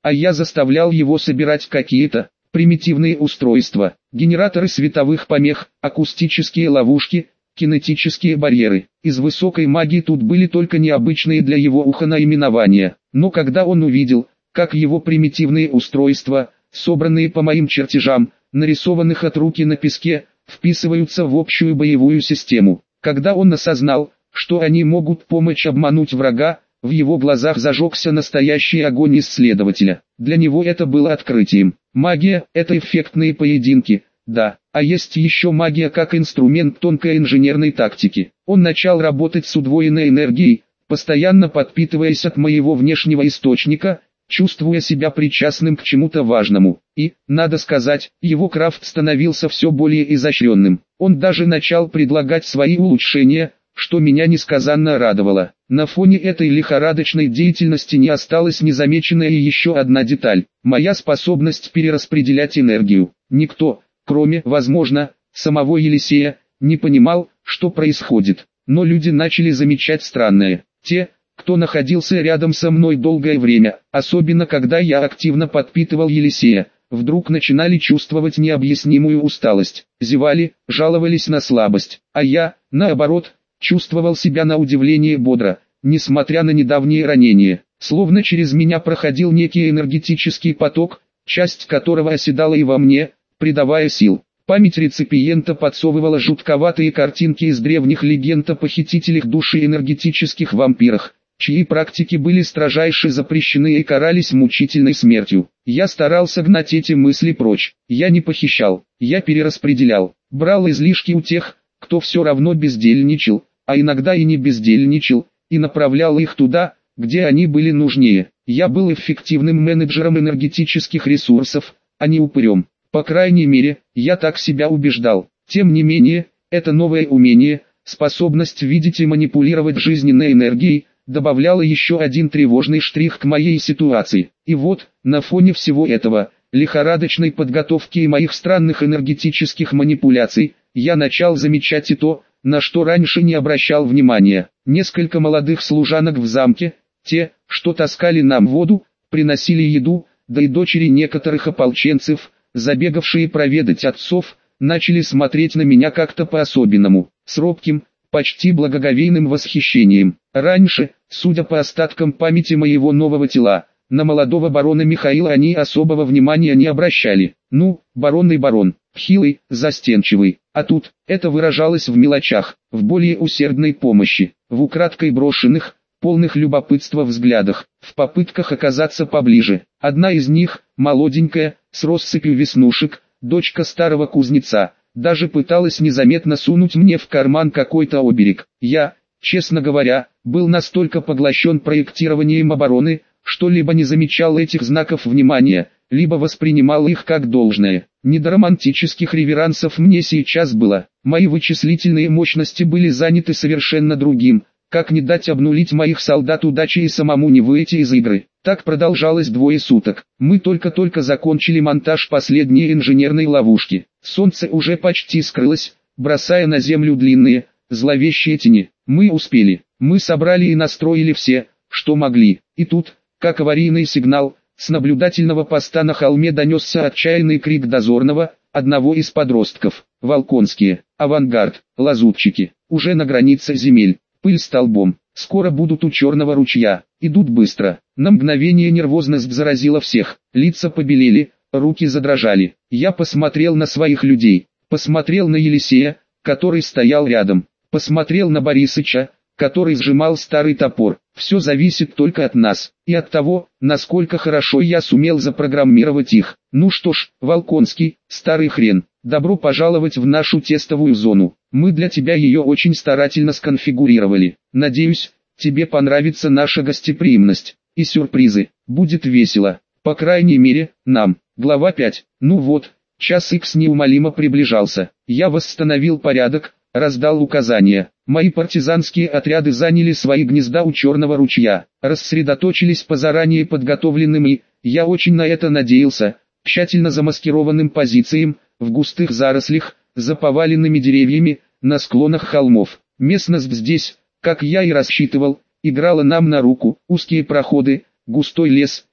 а я заставлял его собирать какие-то примитивные устройства, генераторы световых помех, акустические ловушки, кинетические барьеры. Из высокой магии тут были только необычные для его уха наименования, но когда он увидел, как его примитивные устройства, собранные по моим чертежам, нарисованных от руки на песке, вписываются в общую боевую систему, когда он осознал, что они могут помочь обмануть врага, в его глазах зажегся настоящий огонь исследователя. Для него это было открытием. Магия – это эффектные поединки, да, а есть еще магия как инструмент тонкой инженерной тактики. Он начал работать с удвоенной энергией, постоянно подпитываясь от моего внешнего источника, чувствуя себя причастным к чему-то важному. И, надо сказать, его крафт становился все более изощренным. Он даже начал предлагать свои улучшения, что меня несказанно радовало. На фоне этой лихорадочной деятельности не осталась незамеченная еще одна деталь – моя способность перераспределять энергию. Никто, кроме, возможно, самого Елисея, не понимал, что происходит. Но люди начали замечать странное. Те, кто находился рядом со мной долгое время, особенно когда я активно подпитывал Елисея, вдруг начинали чувствовать необъяснимую усталость, зевали, жаловались на слабость, а я, наоборот, чувствовал себя на удивление бодро, несмотря на недавние ранения, словно через меня проходил некий энергетический поток, часть которого оседала и во мне, придавая сил. Память реципиента подсовывала жутковатые картинки из древних легенд о похитителях души энергетических вампирах, чьи практики были строжайше запрещены и карались мучительной смертью. Я старался гнать эти мысли прочь. Я не похищал, я перераспределял, брал излишки у тех, кто все равно бездельничал, а иногда и не бездельничал, и направлял их туда, где они были нужнее. Я был эффективным менеджером энергетических ресурсов, а не упырем. По крайней мере, я так себя убеждал. Тем не менее, это новое умение, способность видеть и манипулировать жизненной энергией, добавляло еще один тревожный штрих к моей ситуации. И вот, на фоне всего этого, лихорадочной подготовки и моих странных энергетических манипуляций, я начал замечать и то, на что раньше не обращал внимания. Несколько молодых служанок в замке, те, что таскали нам воду, приносили еду, да и дочери некоторых ополченцев, забегавшие проведать отцов, начали смотреть на меня как-то по-особенному, с робким, почти благоговейным восхищением. Раньше, судя по остаткам памяти моего нового тела, на молодого барона Михаила они особого внимания не обращали. Ну, барон и барон, хилый, застенчивый. А тут, это выражалось в мелочах, в более усердной помощи, в украдкой брошенных, полных любопытства взглядах, в попытках оказаться поближе. Одна из них, молоденькая, с россыпью веснушек, дочка старого кузнеца, даже пыталась незаметно сунуть мне в карман какой-то оберег. Я, честно говоря, был настолько поглощен проектированием обороны, что либо не замечал этих знаков внимания, либо воспринимал их как должное. Не до романтических реверансов мне сейчас было. Мои вычислительные мощности были заняты совершенно другим, как не дать обнулить моих солдат удачи и самому не выйти из игры. Так продолжалось двое суток. Мы только-только закончили монтаж последней инженерной ловушки. Солнце уже почти скрылось, бросая на землю длинные, зловещие тени. Мы успели. Мы собрали и настроили все, что могли. И тут, как аварийный сигнал, с наблюдательного поста на холме донесся отчаянный крик дозорного, одного из подростков. Волконские, авангард, лазутчики, уже на границе земель, пыль столбом, скоро будут у черного ручья, идут быстро. На мгновение нервозность заразила всех, лица побелели, руки задрожали. Я посмотрел на своих людей, посмотрел на Елисея, который стоял рядом, посмотрел на Борисыча, который сжимал старый топор. Все зависит только от нас, и от того, насколько хорошо я сумел запрограммировать их. Ну что ж, Волконский, старый хрен, добро пожаловать в нашу тестовую зону. Мы для тебя ее очень старательно сконфигурировали. Надеюсь, тебе понравится наша гостеприимность и сюрпризы. Будет весело, по крайней мере, нам. Глава пять. Ну вот, час икс неумолимо приближался. Я восстановил порядок, раздал указания. Мои партизанские отряды заняли свои гнезда у Черного ручья, рассредоточились по заранее подготовленным и, я очень на это надеялся, тщательно замаскированным позициям, в густых зарослях, за поваленными деревьями, на склонах холмов. Местность здесь, как я и рассчитывал, играла нам на руку: узкие проходы, густой лес,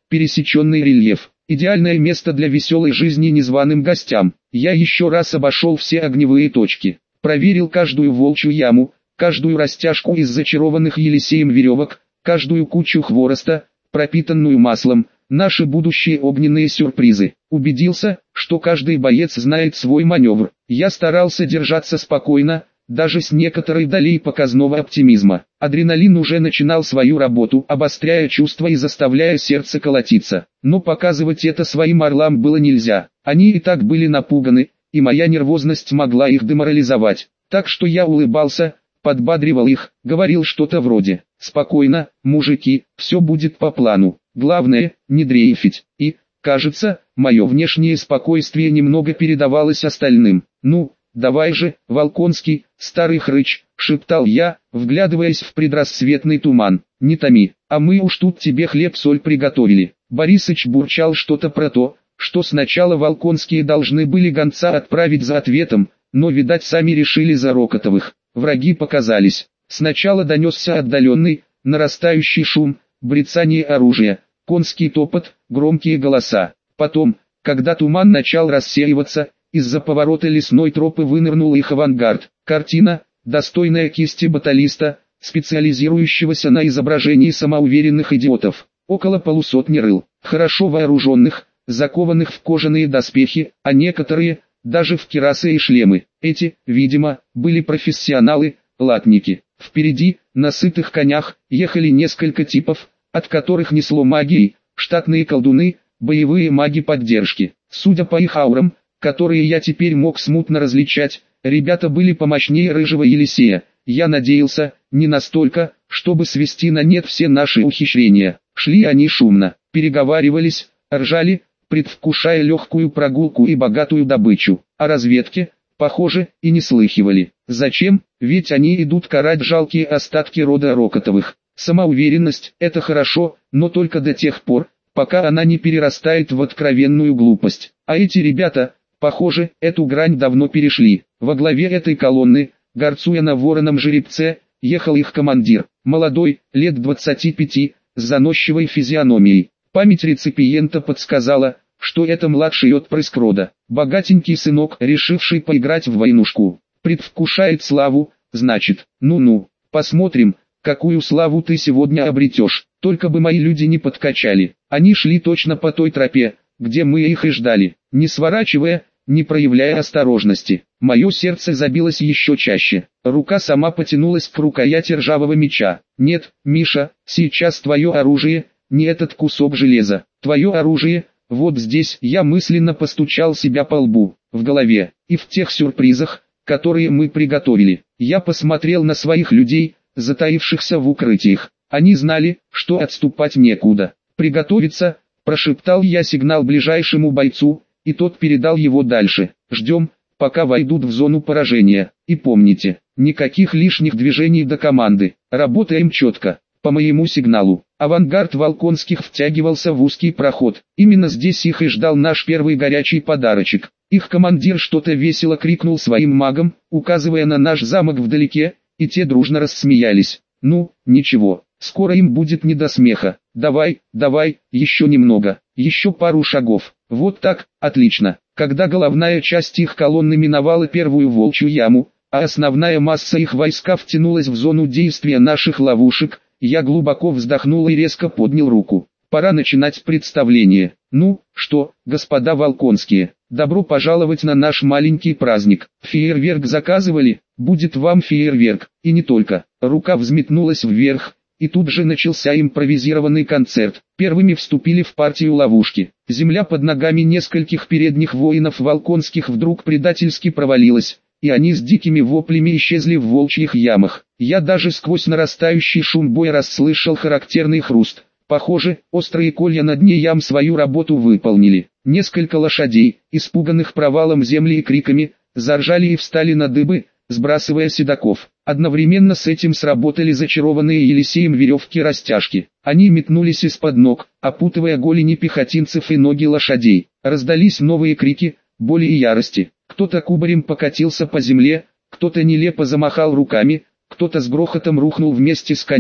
пересеченный рельеф. Идеальное место для веселой жизни незваным гостям. Я еще раз обошел все огневые точки. Проверил каждую волчью яму, каждую растяжку из зачарованных Елисеем веревок, каждую кучу хвороста, пропитанную маслом, наши будущие огненные сюрпризы. Убедился, что каждый боец знает свой маневр. Я старался держаться спокойно, даже с некоторой долей показного оптимизма. Адреналин уже начинал свою работу, обостряя чувства и заставляя сердце колотиться. Но показывать это своим орлам было нельзя. Они и так были напуганы, и моя нервозность могла их деморализовать. Так что я улыбался, подбадривал их, говорил что-то вроде: «Спокойно, мужики, все будет по плану. Главное, не дрейфить». И, кажется, мое внешнее спокойствие немного передавалось остальным. «Ну, давай же, Волконский, старый хрыч», — шептал я, вглядываясь в предрассветный туман. «Не томи, а мы уж тут тебе хлеб-соль приготовили». Борисыч бурчал что-то про то, что сначала Волконские должны были гонца отправить за ответом, но, видать, сами решили за Рокотовых. Враги показались. Сначала донесся отдаленный, нарастающий шум, брецание оружия, конский топот, громкие голоса. Потом, когда туман начал рассеиваться, из-за поворота лесной тропы вынырнул их авангард. Картина, достойная кисти баталиста, специализирующегося на изображении самоуверенных идиотов. Около полусотни рыл, хорошо вооруженных, закованных в кожаные доспехи, а некоторые, даже в кирасы и шлемы. Эти, видимо, были профессионалы, латники. Впереди, на сытых конях, ехали несколько типов, от которых несло магией, штатные колдуны, боевые маги поддержки. Судя по их аурам, которые я теперь мог смутно различать, ребята были помощнее рыжего Елисея. Я надеялся, не настолько, чтобы свести на нет все наши ухищрения. Шли они шумно, переговаривались, ржали, предвкушая легкую прогулку и богатую добычу. О разведке, похоже, и не слыхивали. Зачем? Ведь они идут карать жалкие остатки рода Рокотовых. Самоуверенность – это хорошо, но только до тех пор, пока она не перерастает в откровенную глупость. А эти ребята, похоже, эту грань давно перешли. Во главе этой колонны, горцуя на вороном жеребце, ехал их командир, молодой, лет двадцати пяти, с заносчивой физиономией. Память реципиента подсказала, что это младший отпрыск рода, богатенький сынок, решивший поиграть в войнушку. Предвкушает славу, значит, ну-ну, посмотрим, какую славу ты сегодня обретешь. Только бы мои люди не подкачали. Они шли точно по той тропе, где мы их и ждали, не сворачивая, не проявляя осторожности. Мое сердце забилось еще чаще. Рука сама потянулась к рукояти ржавого меча. Нет, Миша, сейчас твое оружие, не этот кусок железа. Твое оружие, вот здесь. Я мысленно постучал себя по лбу, в голове, и в тех сюрпризах, которые мы приготовили. Я посмотрел на своих людей, затаившихся в укрытиях. Они знали, что отступать некуда. «Приготовиться», – прошептал я сигнал ближайшему бойцу, и тот передал его дальше. «Ждем, пока войдут в зону поражения. И помните, никаких лишних движений до команды. Работаем четко, по моему сигналу». Авангард Волконских втягивался в узкий проход. Именно здесь их и ждал наш первый горячий подарочек. Их командир что-то весело крикнул своим магам, указывая на наш замок вдалеке, и те дружно рассмеялись. «Ну, ничего, скоро им будет не до смеха. Давай, давай, еще немного, еще пару шагов». Вот так, отлично. Когда головная часть их колонны миновала первую волчью яму, а основная масса их войска втянулась в зону действия наших ловушек, я глубоко вздохнул и резко поднял руку. Пора начинать представление. Ну, что, господа Волконские, добро пожаловать на наш маленький праздник. Фейерверк заказывали? Будет вам фейерверк, и не только. Рука взметнулась вверх, и тут же начался импровизированный концерт. Первыми вступили в партию ловушки. Земля под ногами нескольких передних воинов Волконских вдруг предательски провалилась, и они с дикими воплями исчезли в волчьих ямах. Я даже сквозь нарастающий шум боя расслышал характерный хруст. Похоже, острые колья на дне ям свою работу выполнили. Несколько лошадей, испуганных провалом земли и криками, заржали и встали на дыбы, сбрасывая седаков. Одновременно с этим сработали зачарованные Елисеем веревки-растяжки. Они метнулись из-под ног, опутывая голени пехотинцев и ноги лошадей. Раздались новые крики, боли и ярости. Кто-то кубарем покатился по земле, кто-то нелепо замахал руками, кто-то с грохотом рухнул вместе с конем.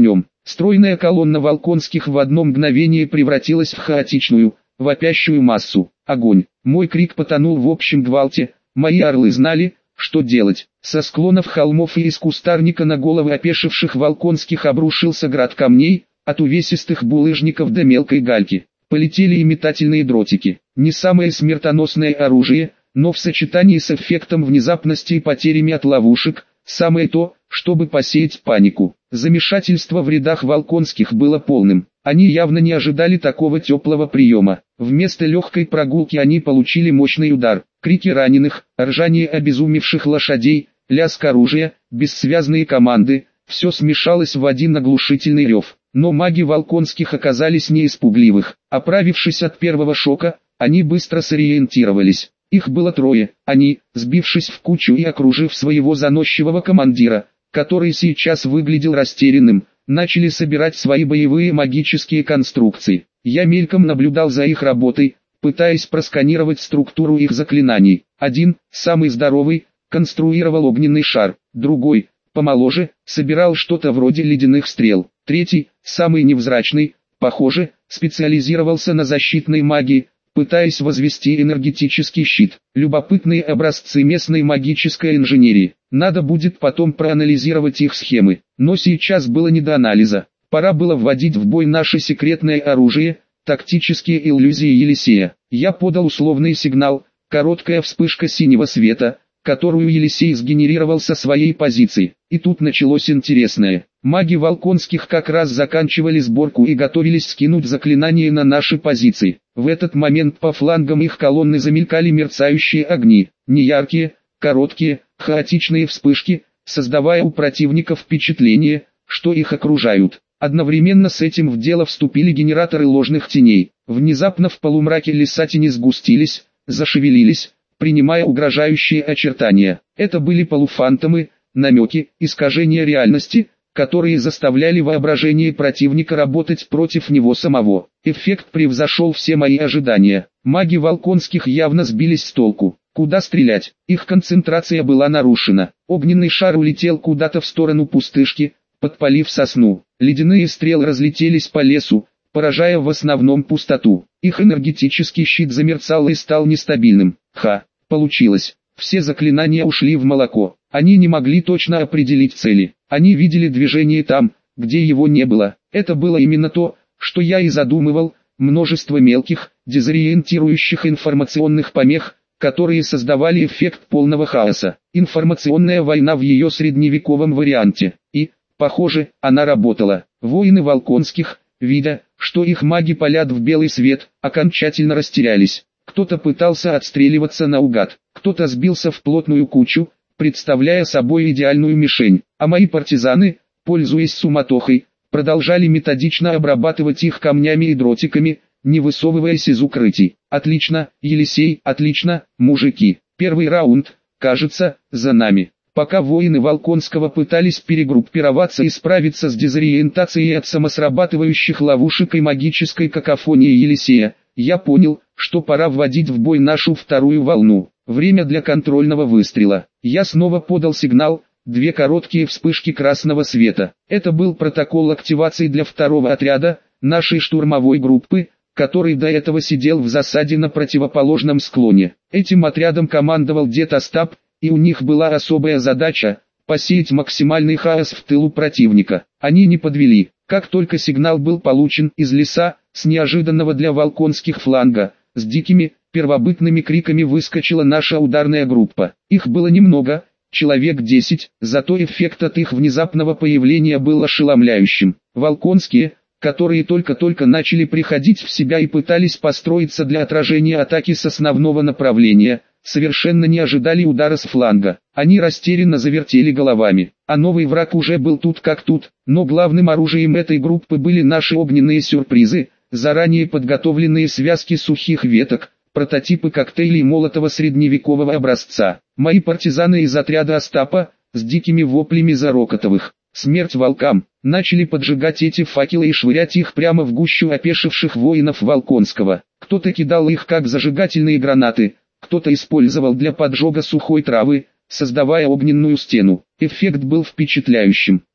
Стройная колонна Волконских в одно мгновение превратилась в хаотичную, вопящую массу. Огонь! Мой крик потонул в общем гвалте, мои орлы знали, что делать. Со склонов холмов и из кустарника на головы опешивших Волконских обрушился град камней, от увесистых булыжников до мелкой гальки. Полетели и метательные дротики. Не самое смертоносное оружие, но в сочетании с эффектом внезапности и потерями от ловушек, самое то, чтобы посеять панику. Замешательство в рядах Волконских было полным. Они явно не ожидали такого теплого приема. Вместо легкой прогулки они получили мощный удар. Крики раненых, ржание обезумевших лошадей, лязг оружия, бессвязные команды – все смешалось в один оглушительный рев. Но маги Волконских оказались не испугливых. Оправившись от первого шока, они быстро сориентировались. Их было трое. Они, сбившись в кучу и окружив своего заносчивого командира, который сейчас выглядел растерянным, начали собирать свои боевые магические конструкции. Я мельком наблюдал за их работой, пытаясь просканировать структуру их заклинаний. Один, самый здоровый, конструировал огненный шар, другой, помоложе, собирал что-то вроде ледяных стрел. Третий, самый невзрачный, похоже, специализировался на защитной магии, пытаясь возвести энергетический щит. Любопытные образцы местной магической инженерии. Надо будет потом проанализировать их схемы. Но сейчас было не до анализа. Пора было вводить в бой наше секретное оружие, тактические иллюзии Елисея. Я подал условный сигнал, короткая вспышка синего света, которую Елисей сгенерировал со своей позиции. И тут началось интересное. Маги Волконских как раз заканчивали сборку и готовились скинуть заклинание на наши позиции. В этот момент по флангам их колонны замелькали мерцающие огни, неяркие, короткие, хаотичные вспышки, создавая у противника впечатление, что их окружают. Одновременно с этим в дело вступили генераторы ложных теней. Внезапно в полумраке леса тени сгустились, зашевелились, принимая угрожающие очертания. Это были полуфантомы, намеки, искажения реальности, которые заставляли воображение противника работать против него самого. Эффект превзошел все мои ожидания. Маги Волконских явно сбились с толку. Куда стрелять? Их концентрация была нарушена. Огненный шар улетел куда-то в сторону пустышки, подпалив сосну. Ледяные стрелы разлетелись по лесу, поражая в основном пустоту. Их энергетический щит замерцал и стал нестабильным. Ха, получилось. Все заклинания ушли в молоко. Они не могли точно определить цели. Они видели движение там, где его не было. Это было именно то, что я и задумывал. Множество мелких, дезориентирующих информационных помех, которые создавали эффект полного хаоса. Информационная война в ее средневековом варианте. И, похоже, она работала. Воины Волконских, видя, что их маги палят в белый свет, окончательно растерялись. Кто-то пытался отстреливаться наугад, кто-то сбился в плотную кучу, представляя собой идеальную мишень, а мои партизаны, пользуясь суматохой, продолжали методично обрабатывать их камнями и дротиками, не высовываясь из укрытий. Отлично, Елисей, отлично, мужики. Первый раунд, кажется, за нами. Пока воины Волконского пытались перегруппироваться и справиться с дезориентацией от самосрабатывающих ловушек и магической какофонии Елисея, я понял, что пора вводить в бой нашу вторую волну. Время для контрольного выстрела. Я снова подал сигнал, две короткие вспышки красного света. Это был протокол активации для второго отряда, нашей штурмовой группы, который до этого сидел в засаде на противоположном склоне. Этим отрядом командовал дед Остап, и у них была особая задача – посеять максимальный хаос в тылу противника. Они не подвели. Как только сигнал был получен из леса, с неожиданного для Волконских фланга, с дикими, первобытными криками выскочила наша ударная группа. Их было немного, человек десять, зато эффект от их внезапного появления был ошеломляющим. Волконские, которые только-только начали приходить в себя и пытались построиться для отражения атаки с основного направления, совершенно не ожидали удара с фланга. Они растерянно завертели головами, а новый враг уже был тут как тут, но главным оружием этой группы были наши огненные сюрпризы, заранее подготовленные связки сухих веток, прототипы коктейлей Молотова средневекового образца. Мои партизаны из отряда Остапа, с дикими воплями Зарокотовых «Смерть волкам!» начали поджигать эти факелы и швырять их прямо в гущу опешивших воинов Волконского. Кто-то кидал их как зажигательные гранаты, кто-то использовал для поджога сухой травы, создавая огненную стену. Эффект был впечатляющим.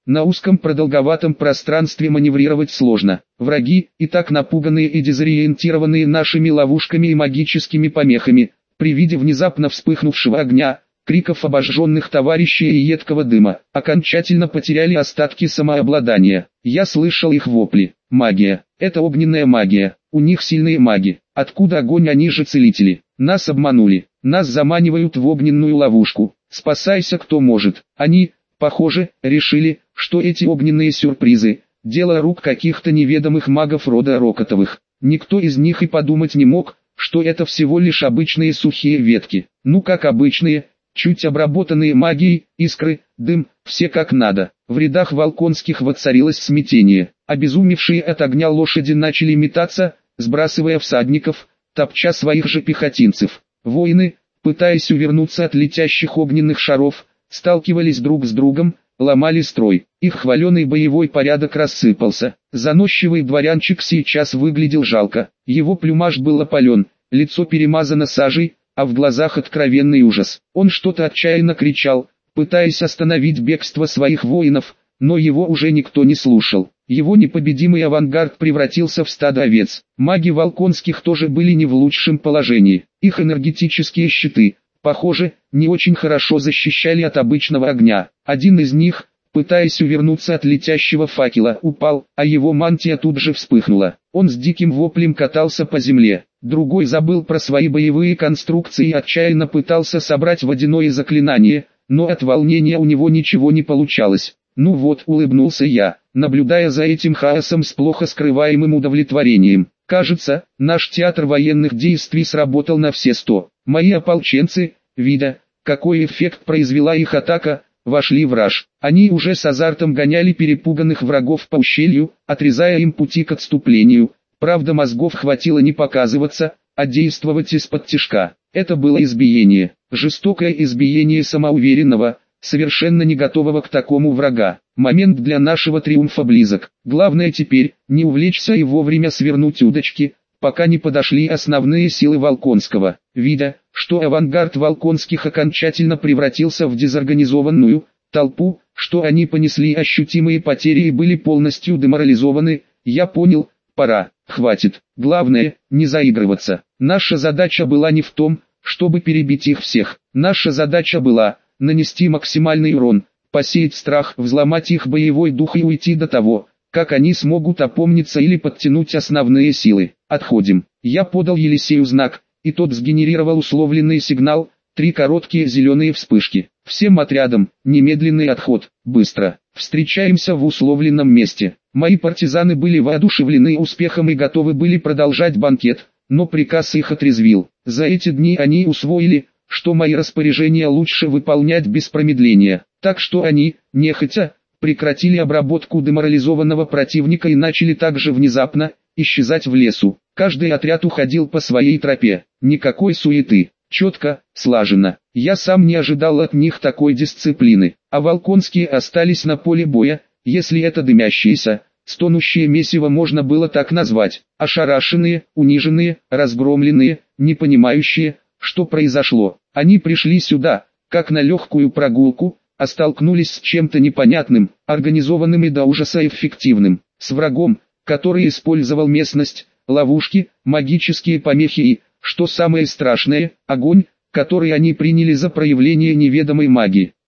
На узком продолговатом пространстве маневрировать сложно. Враги, и так напуганные и дезориентированные нашими ловушками и магическими помехами, при виде внезапно вспыхнувшего огня, криков обожженных товарищей и едкого дыма, окончательно потеряли остатки самообладания. Я слышал их вопли. Магия. Это огненная магия. У них сильные маги. Откуда огонь, они же целители. Нас обманули. Нас заманивают в огненную ловушку. Спасайся кто может. Они, похоже, решили, что эти огненные сюрпризы – дело рук каких-то неведомых магов рода Рокотовых. Никто из них и подумать не мог, что это всего лишь обычные сухие ветки. Ну как обычные, чуть обработанные магией, искры, дым, все как надо. В рядах Волконских воцарилось смятение. Обезумевшие от огня лошади начали метаться, сбрасывая всадников, топча своих же пехотинцев. Воины, пытаясь увернуться от летящих огненных шаров, сталкивались друг с другом, ломали строй. Их хваленый боевой порядок рассыпался. Заносчивый дворянчик сейчас выглядел жалко. Его плюмаж был опален, лицо перемазано сажей, а в глазах откровенный ужас. Он что-то отчаянно кричал, пытаясь остановить бегство своих воинов, но его уже никто не слушал. Его непобедимый авангард превратился в стадо овец. Маги Волконских тоже были не в лучшем положении. Их энергетические щиты, похоже, не очень хорошо защищали от обычного огня. Один из них, пытаясь увернуться от летящего факела, упал, а его мантия тут же вспыхнула. Он с диким воплем катался по земле. Другой забыл про свои боевые конструкции и отчаянно пытался собрать водяное заклинание, но от волнения у него ничего не получалось. Ну вот, улыбнулся я, наблюдая за этим хаосом с плохо скрываемым удовлетворением. Кажется, наш театр военных действий сработал на все сто. Мои ополченцы, видя, какой эффект произвела их атака, вошли в раж. Они уже с азартом гоняли перепуганных врагов по ущелью, отрезая им пути к отступлению. Правда, мозгов хватило не показываться, а действовать из-под тишка. Это было избиение, жестокое избиение самоуверенного, совершенно не готового к такому врага. Момент для нашего триумфа близок. Главное теперь, не увлечься и вовремя свернуть удочки, пока не подошли основные силы Волконского. Видя, что авангард Волконских окончательно превратился в дезорганизованную толпу, что они понесли ощутимые потери и были полностью деморализованы, я понял, пора, хватит. Главное, не заигрываться. Наша задача была не в том, чтобы перебить их всех. Наша задача была нанести максимальный урон, посеять страх, взломать их боевой дух и уйти до того, как они смогут опомниться или подтянуть основные силы. Отходим. Я подал Елисею знак, и тот сгенерировал условленный сигнал, три короткие зеленые вспышки. Всем отрядам, немедленный отход, быстро. Встречаемся в условленном месте. Мои партизаны были воодушевлены успехом и готовы были продолжать банкет, но приказ их отрезвил. За эти дни они усвоили, что мои распоряжения лучше выполнять без промедления. Так что они, нехотя, прекратили обработку деморализованного противника и начали также внезапно исчезать в лесу. Каждый отряд уходил по своей тропе. Никакой суеты. Четко, слаженно. Я сам не ожидал от них такой дисциплины. А Волконские остались на поле боя, если это дымящееся, стонущее месиво можно было так назвать. Ошарашенные, униженные, разгромленные, не понимающие, что произошло. Они пришли сюда, как на легкую прогулку, а столкнулись с чем-то непонятным, организованным и до ужаса эффективным. С врагом, который использовал местность, ловушки, магические помехи и, что самое страшное, огонь, который они приняли за проявление неведомой магии.